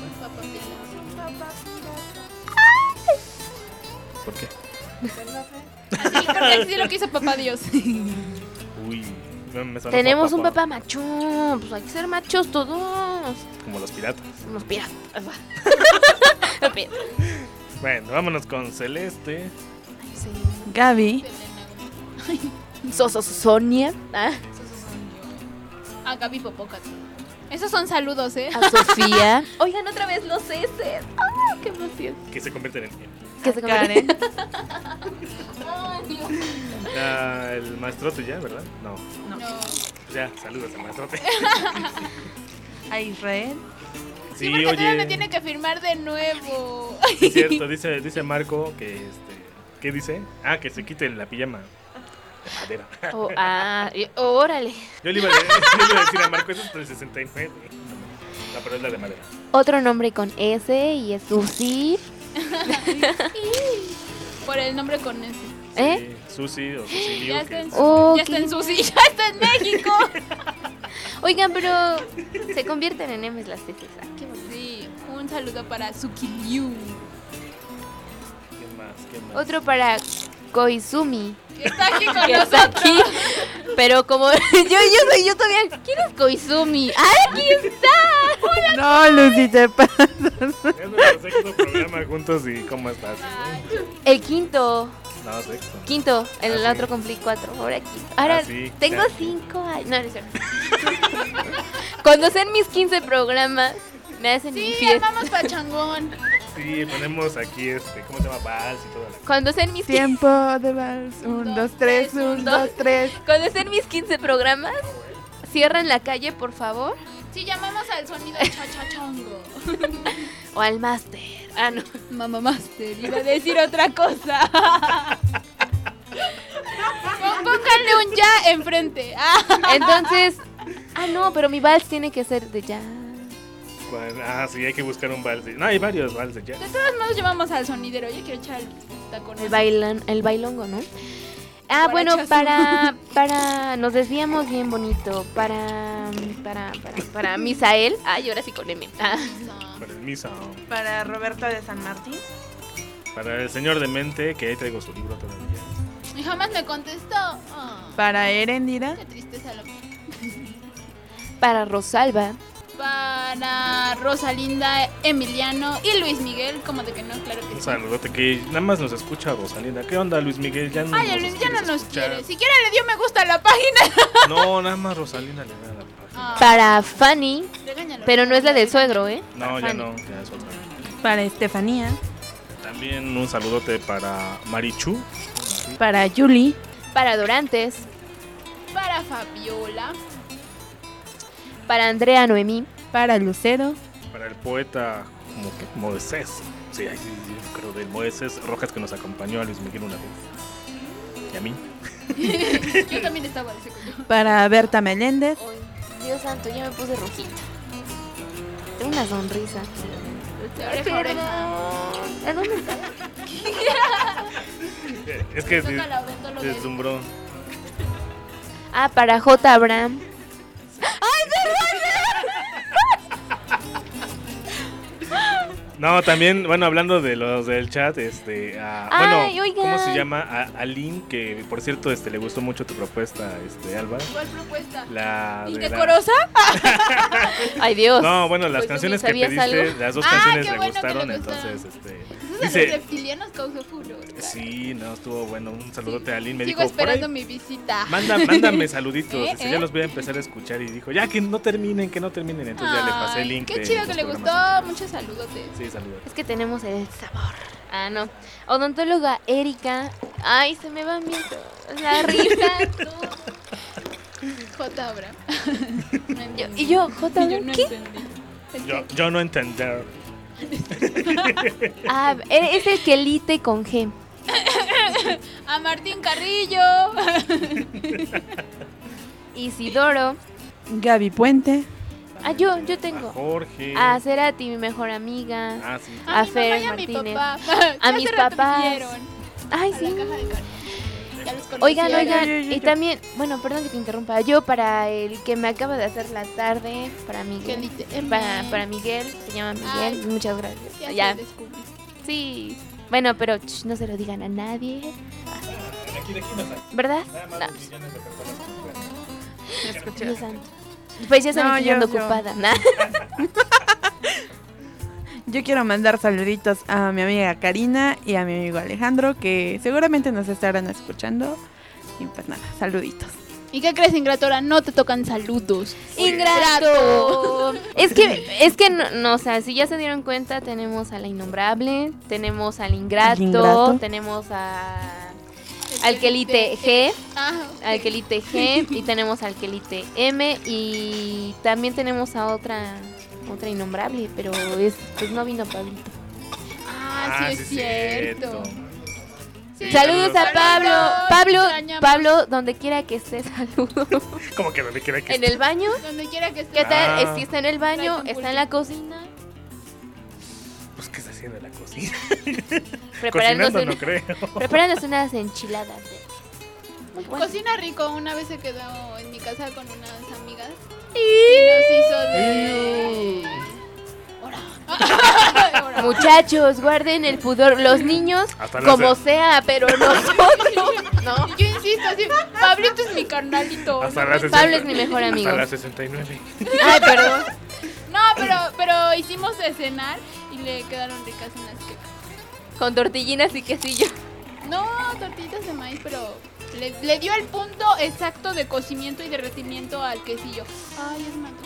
¿Por qué? Así, porque así lo que hizo papá Dios. Uy, me, me sonó Tenemos como un papá macho. Pues hay que ser machos todos. Como los piratas. Unos piratas. Bueno, vámonos con Celeste. Gaby. Soso Sonia. Ah. A Gaby Popocatl. Esos son saludos, ¿eh? A Sofía. Oigan, otra vez los S. ¡Ah, qué emoción! Que se convierten en... Que se convierten. Ay, Dios. Ah, el maestrote ya, ¿verdad? No. No. No. Pues ya, saludos al maestrote. A Israel. Sí, Sí, porque todavía me oye, tiene que firmar de nuevo. sí, es cierto, dice, dice Marco que, este, ¿qué dice? Ah, que se quite la pijama de madera. Oh, ah, y- órale. Yo le iba a, de- yo le iba a decir a Marco, eso es por el sesenta y nueve. No, pero es la de madera. Otro nombre con S y es Susi. Por el nombre con ese. ¿Eh? Sí, Susi o Susi Liu, Ya que está en, es- Oh, ya está qué- en Susi, ya está en México. Oigan, pero se convierten en M's las tesis. Ah, qué bonito. Sí, un saludo para Suki Liu. ¿Quién más? ¿Quién más? Otro para Koizumi, Que está aquí con que está nosotros. aquí. Pero como yo, yo soy yo todavía. ¿Quién es Koizumi? ¡Ah, aquí está! No, Lucy, te pasas. Es nuestro sexto programa juntos y ¿cómo estás? El quinto. No, sexto. Quinto. El Ah, sí. otro cumplí cuatro. Ahora quinto. Ahora Ah, sí, tengo ya. cinco años. No, no es cierto. Cuando sean mis quince programas, me hacen mi Sí, fiesta. armamos pachangón. Sí, ponemos aquí, este, ¿cómo se llama? Vals y todo. Cuando sean mis Tiempo de vals. Un, dos, tres, un, dos, tres. Cuando estén mis quince programas, cierran la calle, por favor. Sí, llamamos al sonido chachachongo. O al máster. Ah, no. Mamá Master, iba a decir otra cosa. Pó- Pónganle un ya enfrente. Ah. Entonces. Ah, no, pero mi vals tiene que ser de ya. Cuando- Ah, sí, hay que buscar un vals. No, hay varios valses ya. De todos modos llamamos al sonidero. Yo quiero echar el tacón. El bailan, el bailongo, ¿no? Ah, bueno, Guarachazo. para, para, nos desviamos bien bonito, para, para, para, para Misael, ay, ahora sí con M, ah, Para el misa. Para Roberto de San Martín. Para el señor demente, que ahí traigo su libro todavía. Y jamás me contestó. Ah, Para Erendira. qué tristeza lo para Rosalba, Para Rosalinda, Emiliano y Luis Miguel. Como de que no, claro que Un sí. saludote que nada más nos escucha Rosalinda. ¿Qué onda, Luis Miguel? Ya no Ay, nos Luis ya quieres no nos escuchar. quiere. Siquiera le dio me gusta a la página. No, nada más Rosalinda le da la página. Ah, para Fanny, regáñalo. pero no es la del suegro, ¿eh? No, ya Fanny. no, ya es otra. Para Estefanía. También un saludote para Marichu. Para Julie. Para Dorantes, Para Fabiola. para Andrea Noemí, Para Lucero. Para el poeta como que Moisés. Sí, ay, sí, sí, creo del Moisés Rojas que nos acompañó a Luis Miguel una vez. Y a mí. Yo también estaba de ese coño. Para Berta Meléndez. Ay, Dios santo, ya me puse rojita. Tengo una sonrisa. De oreja a oreja. ¿A dónde está? Es que se, Toca la odontóloga. se deslumbró. Ah, para J. Abraham. No, también, bueno, hablando de los del chat, este, ah, Ay, bueno, ¿cómo oigan. se llama? A Aline, que por cierto, este, le gustó mucho tu propuesta, este, Alba. ¿Cuál propuesta? La de la- ¿Indecorosa? Ay, Dios. No, bueno, las Pues, canciones ¿tú que sabías pediste, algo? las dos Ah, canciones qué le bueno que gustaron, le gustaron. entonces, este, Eso de los dice, reptilianos causó furor. cara. sí, no, estuvo bueno, un saludote a Aline, me Sigo dijo, por ahí, esperando mi visita. manda, mándame saluditos, ¿Eh, dice, eh? ya los voy a empezar a escuchar, y dijo, ya que no terminen, que no terminen, entonces ya le pasé el Ay, link. Qué de chido los que le gustó. programas. Muchos saludotes. Sí, saludos. Es que tenemos el sabor. Ah, no. Odontóloga Erika. Ay, se me van viendo la risa. J. Abraham. No Yo- entendí. y yo, J. Yo no ¿qué? entendí. Es Yo, que- yo no entender. Ah, es el quelite con G. A Martín Carrillo. Isidoro. Gaby Puente. Ah, yo, yo A tengo. Jorge. A Cerati, mi mejor amiga. Ah, sí. A, A mi Fer mamá y a mi Martínez. papá. A Ya mis se papás. repitieron. Ay, A sí. la caja de cartas. Ya los Oigan, conocieron. oigan, yo, yo, y yo. también, bueno, perdón que te interrumpa, yo para el que me acaba de hacer la tarde, para Miguel, Quelite. para, para Miguel, se llama Miguel, Ay. muchas gracias. Ya, Ya, se descubrió. sí, bueno, pero ch, no se lo digan a nadie, Aquí de aquí no está. ¿verdad? Nada más No, los millones de personas. Dios santo. Pues ya saben No, que yo ando yo- yo. ocupada, ¿no? Yo quiero mandar saluditos a mi amiga Karina y a mi amigo Alejandro, que seguramente nos estarán escuchando. Y pues nada, saluditos. ¿Y qué crees, Ingrato? Ahora no te tocan saludos. ¡Ingrato! Es que, es que no, no, o sea, si ya se dieron cuenta, tenemos a la Innombrable, tenemos al Ingrato, Ingrato. tenemos a... al Quelite G, Ah, al Quelite G, y tenemos al Quelite M, y también tenemos a otra, otra Innombrable, pero es, pues no vino Pablito. ah, sí, Ah, es sí, cierto. cierto. Sí. Saludos a Pablo, Saludos, Pablo, extrañamos. Pablo, donde quiera que esté, saludos. Como que donde quiera que En el baño, Donde quiera que esté. ¿qué tal? Ah. Si está en el baño, Tráete un está en la cocina, Pues, ¿qué está haciendo en la cocina? preparándose, Cocinando, no creo. preparándose unas enchiladas verdes. Muy buenas. Cocina rico. Una vez se quedó en mi casa con unas amigas y nos hizo de... Ahora. Ahora. Muchachos, guarden el pudor. Los niños, Hasta las como de- sea, pero nosotros, ¿no? Yo insisto, así, Pablito es mi carnalito. Hasta ¿no? la sesenta. Pablo es mi mejor amigo. Hasta la sesenta y nueve. Ay, perdón. No, pero, pero hicimos de cenar y le quedaron ricas unas quecas. Con tortillinas y quesillo. No, tortillitas de maíz, pero le, le dio el punto exacto de cocimiento y derretimiento al quesillo. Ay, es mato.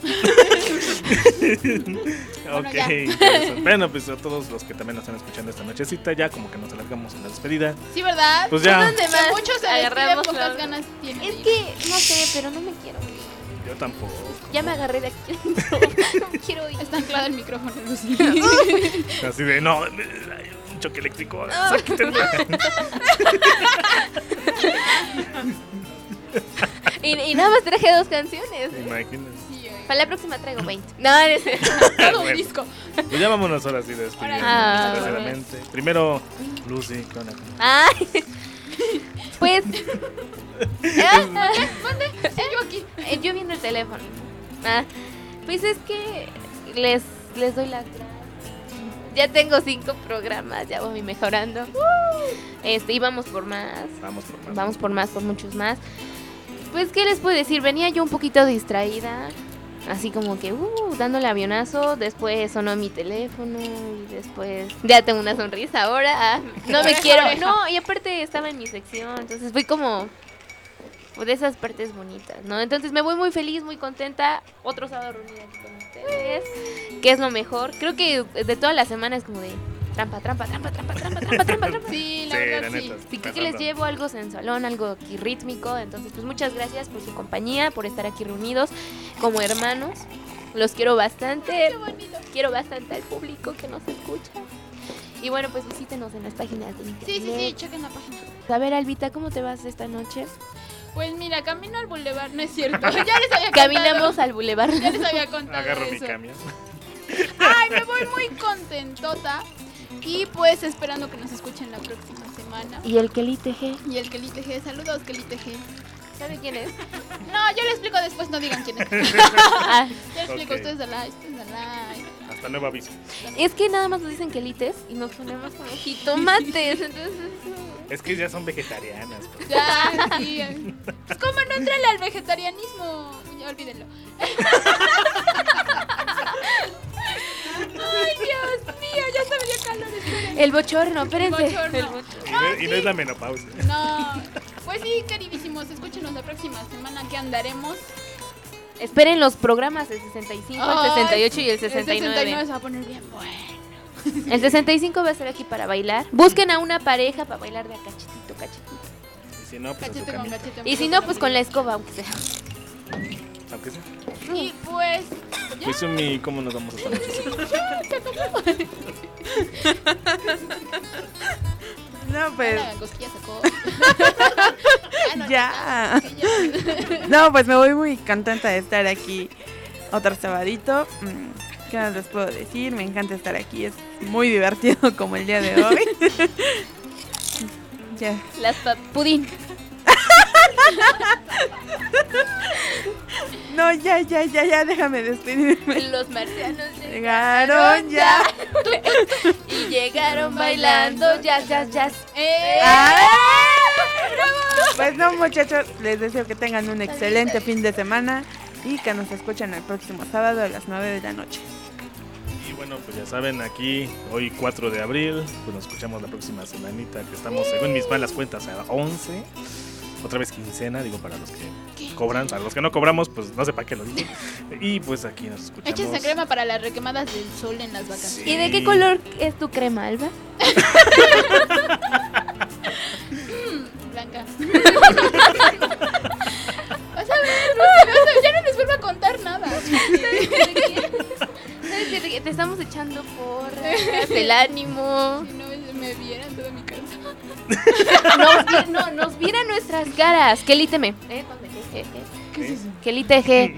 Ok, ya. interesante. Bueno, pues a todos los que también nos están escuchando esta nochecita, ya como que nos alargamos en la despedida. Sí, ¿verdad? Pues ya. ¿Dónde Que más? muchos se despiden, Agarramos pocas la- ganas tienen. Es de ir. que, no sé, pero no me quiero ir. Yo tampoco. Ya me agarré de aquí. No me quiero ir. Está anclado el micrófono, Lucy. Así de, no, hay un choque eléctrico. sáquenme. Y, y nada más traje dos canciones. Imagínense. Sí, oye. Para la próxima traigo veinte. No, no sé. Todo un Bueno. disco. Pues ya vámonos ahora sí despidiendo. Ah, desgraciadamente. Primero, Lucy, ¿qué onda? Ay. Pues. Ah, Sí, yo aquí. eh, yo viendo el teléfono. Ah, pues es que les, les doy las gracias. Ya tengo cinco programas, ya voy mejorando. Este, y vamos por más. Vamos por más. Vamos por más, por muchos más. Pues, ¿qué les puedo decir? Venía yo un poquito distraída. Así como que, uh, dándole avionazo. Después sonó mi teléfono. Y después, ya tengo una sonrisa ahora. Ah, no me quiero. No, y aparte estaba en mi sección. Entonces fui como pues, de esas partes bonitas, ¿no? Entonces me voy muy feliz, muy contenta. Otro sábado reunida aquí con ustedes. Que es lo mejor. Creo que de toda la semana es como de trampa, trampa, trampa, trampa, trampa, trampa, trampa, trampa. Sí, la Sí, verdad la sí. neta. Sí, creo que les llevo algo sensualón, algo aquí rítmico. Entonces, pues muchas gracias por su compañía, por estar aquí reunidos como hermanos. Los quiero bastante. Qué bonito. Quiero bastante al público que nos escucha. Y bueno, pues visítenos en las páginas de internet. Sí, sí, sí, chequen la página. A ver, Albita, ¿cómo te vas esta noche? Pues mira, camino al bulevar, no es cierto. Ya les había contado. Caminamos al bulevar. Ya les había contado Agarro mi eso. camión. Ay, me voy muy contentota. Y pues esperando que nos escuchen la próxima semana. Y el Quelite G. Y el Quelite G, saludos Quelite G. ¿Sabe quién es? No, yo le explico después, no digan quién es. Ah, Yo le explico, Ok. ustedes de like, ustedes de like. Hasta nuevo aviso. es que nada más nos dicen Quelites y nos ponemos como jitomates. Entonces, Es que ya son vegetarianas. pues. Ya, sí. Pues cómo no entrale al vegetarianismo. Ya olvídenlo. Ay, Dios mío, ya se me dio calor, esperen. el bochorno, espérense. bochorno. El bochorno. Y, no, y no es la menopausia. No, pues sí, queridísimos, escúchenos la próxima semana que andaremos. Esperen los programas, el sesenta y cinco, el Ay, sesenta y ocho y el El sesenta y sesenta y nueve nueve. se va a poner bien bueno. El sesenta y cinco va a estar aquí para bailar. Busquen a una pareja para bailar de a cachetito, cachetito. Y si no, pues a su Cachete con camita. cachete. Y si no, pues con la escoba, aunque sea. Aunque sea. Y pues, Pues mi, ¿cómo nos vamos a estar? No, pues. la cosquilla sacó. no, Ya. ya. No, pues me voy muy contenta de estar aquí otro sabadito. Mm, ¿Qué más les puedo decir? Me encanta estar aquí, es muy divertido como el día de hoy. Ya. Las pa- pudín. No, ya, ya, ya, ya, déjame despedirme. Los marcianos Llegaron ya. y llegaron bailando jazz, jazz, jazz. ¡Eh! ¡Ay! Pues no, muchachos, les deseo que tengan un excelente fin de semana y que nos escuchen el próximo sábado a las nueve de la noche. Y bueno, pues ya saben, aquí hoy cuatro de abril, pues nos escuchamos la próxima semanita, que estamos, según mis malas cuentas, a once. otra vez quincena, digo, para los que ¿Qué? cobran, para los que no cobramos, pues no sé para qué lo digo. Y pues aquí nos escuchamos. Échense crema para las requemadas del sol en las vacaciones. Sí. ¿Y de qué color es tu crema, Alba? mm, blanca. Vas a ver, no, no, ya no les vuelvo a contar nada. Te estamos echando porras, el ánimo. Si no me vieran toda mi casa. Nos, no, nos vieran nuestras caras. Kelly teme. ¿Eh? ¿Eh? ¿Qué es eso? Kelly teje.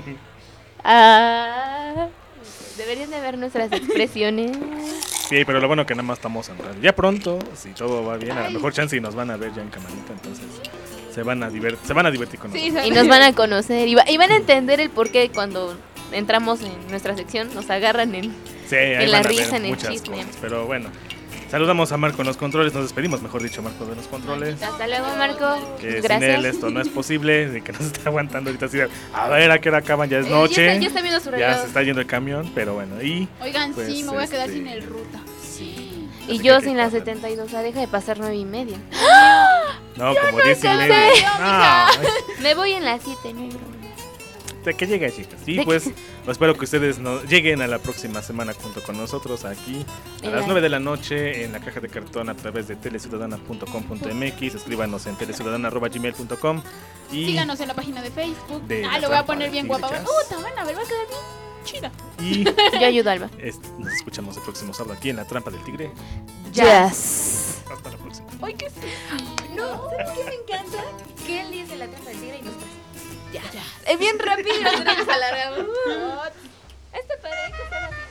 Ah, deberían de ver nuestras expresiones. Sí, pero lo bueno que nada más estamos en radio. Ya pronto, si todo va bien, a lo mejor chance y nos van a ver ya en camarita, entonces se van a divert, se van a divertir con sí, nosotros. Y nos van a conocer y, va, y van a entender el porqué cuando entramos en nuestra sección, nos agarran en, sí, en la risa, en el chisme. Cosas, pero bueno, saludamos a Marco en los controles, nos despedimos, mejor dicho, Marco de los controles. Hasta luego, Marco. Que gracias. Sin él esto no es posible, de que nos está aguantando ahorita así de, a ver a qué hora acaban, ya es Eh, noche. Ya está, ya está viendo su reloj. Ya se está yendo el camión, pero bueno, y... Oigan, pues, sí, me voy a quedar este... sin el ruta. Sí. Y yo sin la setenta y dos, deja de pasar nueve y media. No, como diez y alcancé. media. No, me voy en las siete, negro. De que llegue, chicas. Y pues, espero que ustedes nos lleguen a la próxima semana junto con nosotros aquí a las nueve de la noche en la caja de cartón a través de teleciudadana punto com punto m x. Escríbanos en teleciudadana arroba gmail punto com y síganos en la página de Facebook. De ah, lo voy a poner bien guapa. Uh, te van a ver, va a quedar bien chida. Y yo ayudo a Alba. Es, nos escuchamos el próximo sábado aquí en La Trampa del Tigre. Yes. Hasta la próxima. Ay, qué sí. No, ¿sabes qué me encanta? Que él dice La Trampa del Tigre y nosotros. Ya, ya. Es bien rápido y nosotros nos alargamos. Esto para que sea así.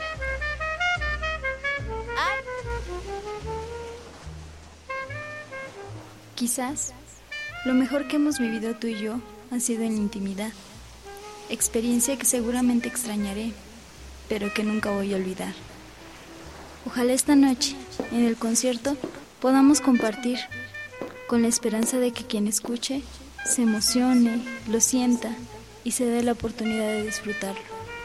Ay. Quizás lo mejor que hemos vivido tú y yo ha sido en la intimidad. Experiencia que seguramente extrañaré, pero que nunca voy a olvidar. Ojalá esta noche, en el concierto, podamos compartir, con la esperanza de que quien escuche se emocione, lo sienta y se dé la oportunidad de disfrutarlo.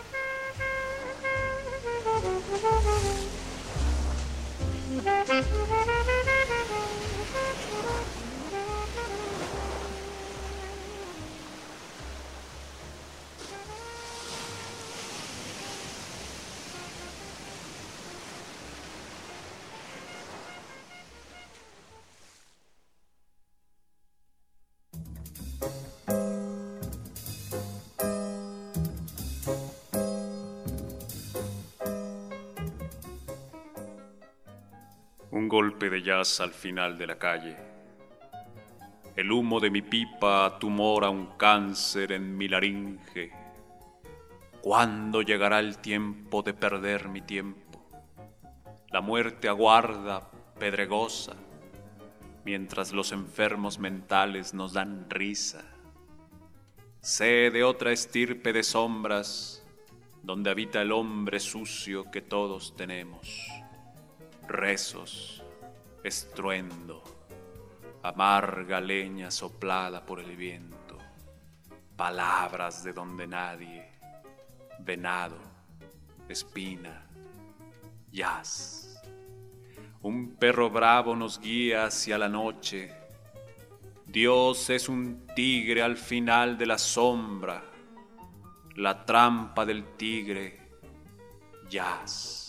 Un golpe de jazz al final de la calle. El humo de mi pipa tumora un cáncer en mi laringe. ¿Cuándo llegará el tiempo de perder mi tiempo? La muerte aguarda, pedregosa, mientras los enfermos mentales nos dan risa. Sé de otra estirpe de sombras, donde habita el hombre sucio que todos tenemos. Rezos, estruendo, amarga leña soplada por el viento, palabras de donde nadie, venado, espina, jazz. Un perro bravo nos guía hacia la noche. Dios es un tigre al final de la sombra, la trampa del tigre, jazz.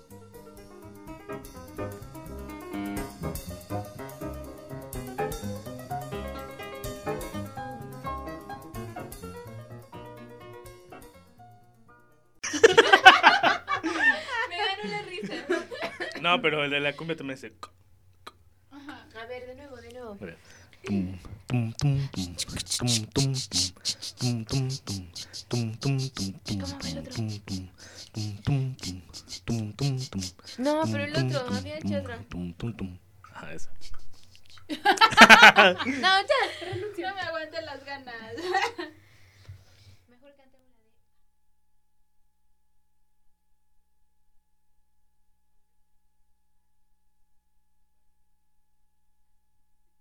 Me ganó la risa. No, pero el de la cumbia también se... Ajá. A ver, de nuevo, de nuevo. Tum, tum, tum, tum, tum, tum, tum, tum, tum, tum, tum, tum, tum, tum, tum, tum. No, pero el otro, había hecho otro. Tum, tum, tum. Ajá, eso. No, ya, renuncio. No me aguanten las ganas.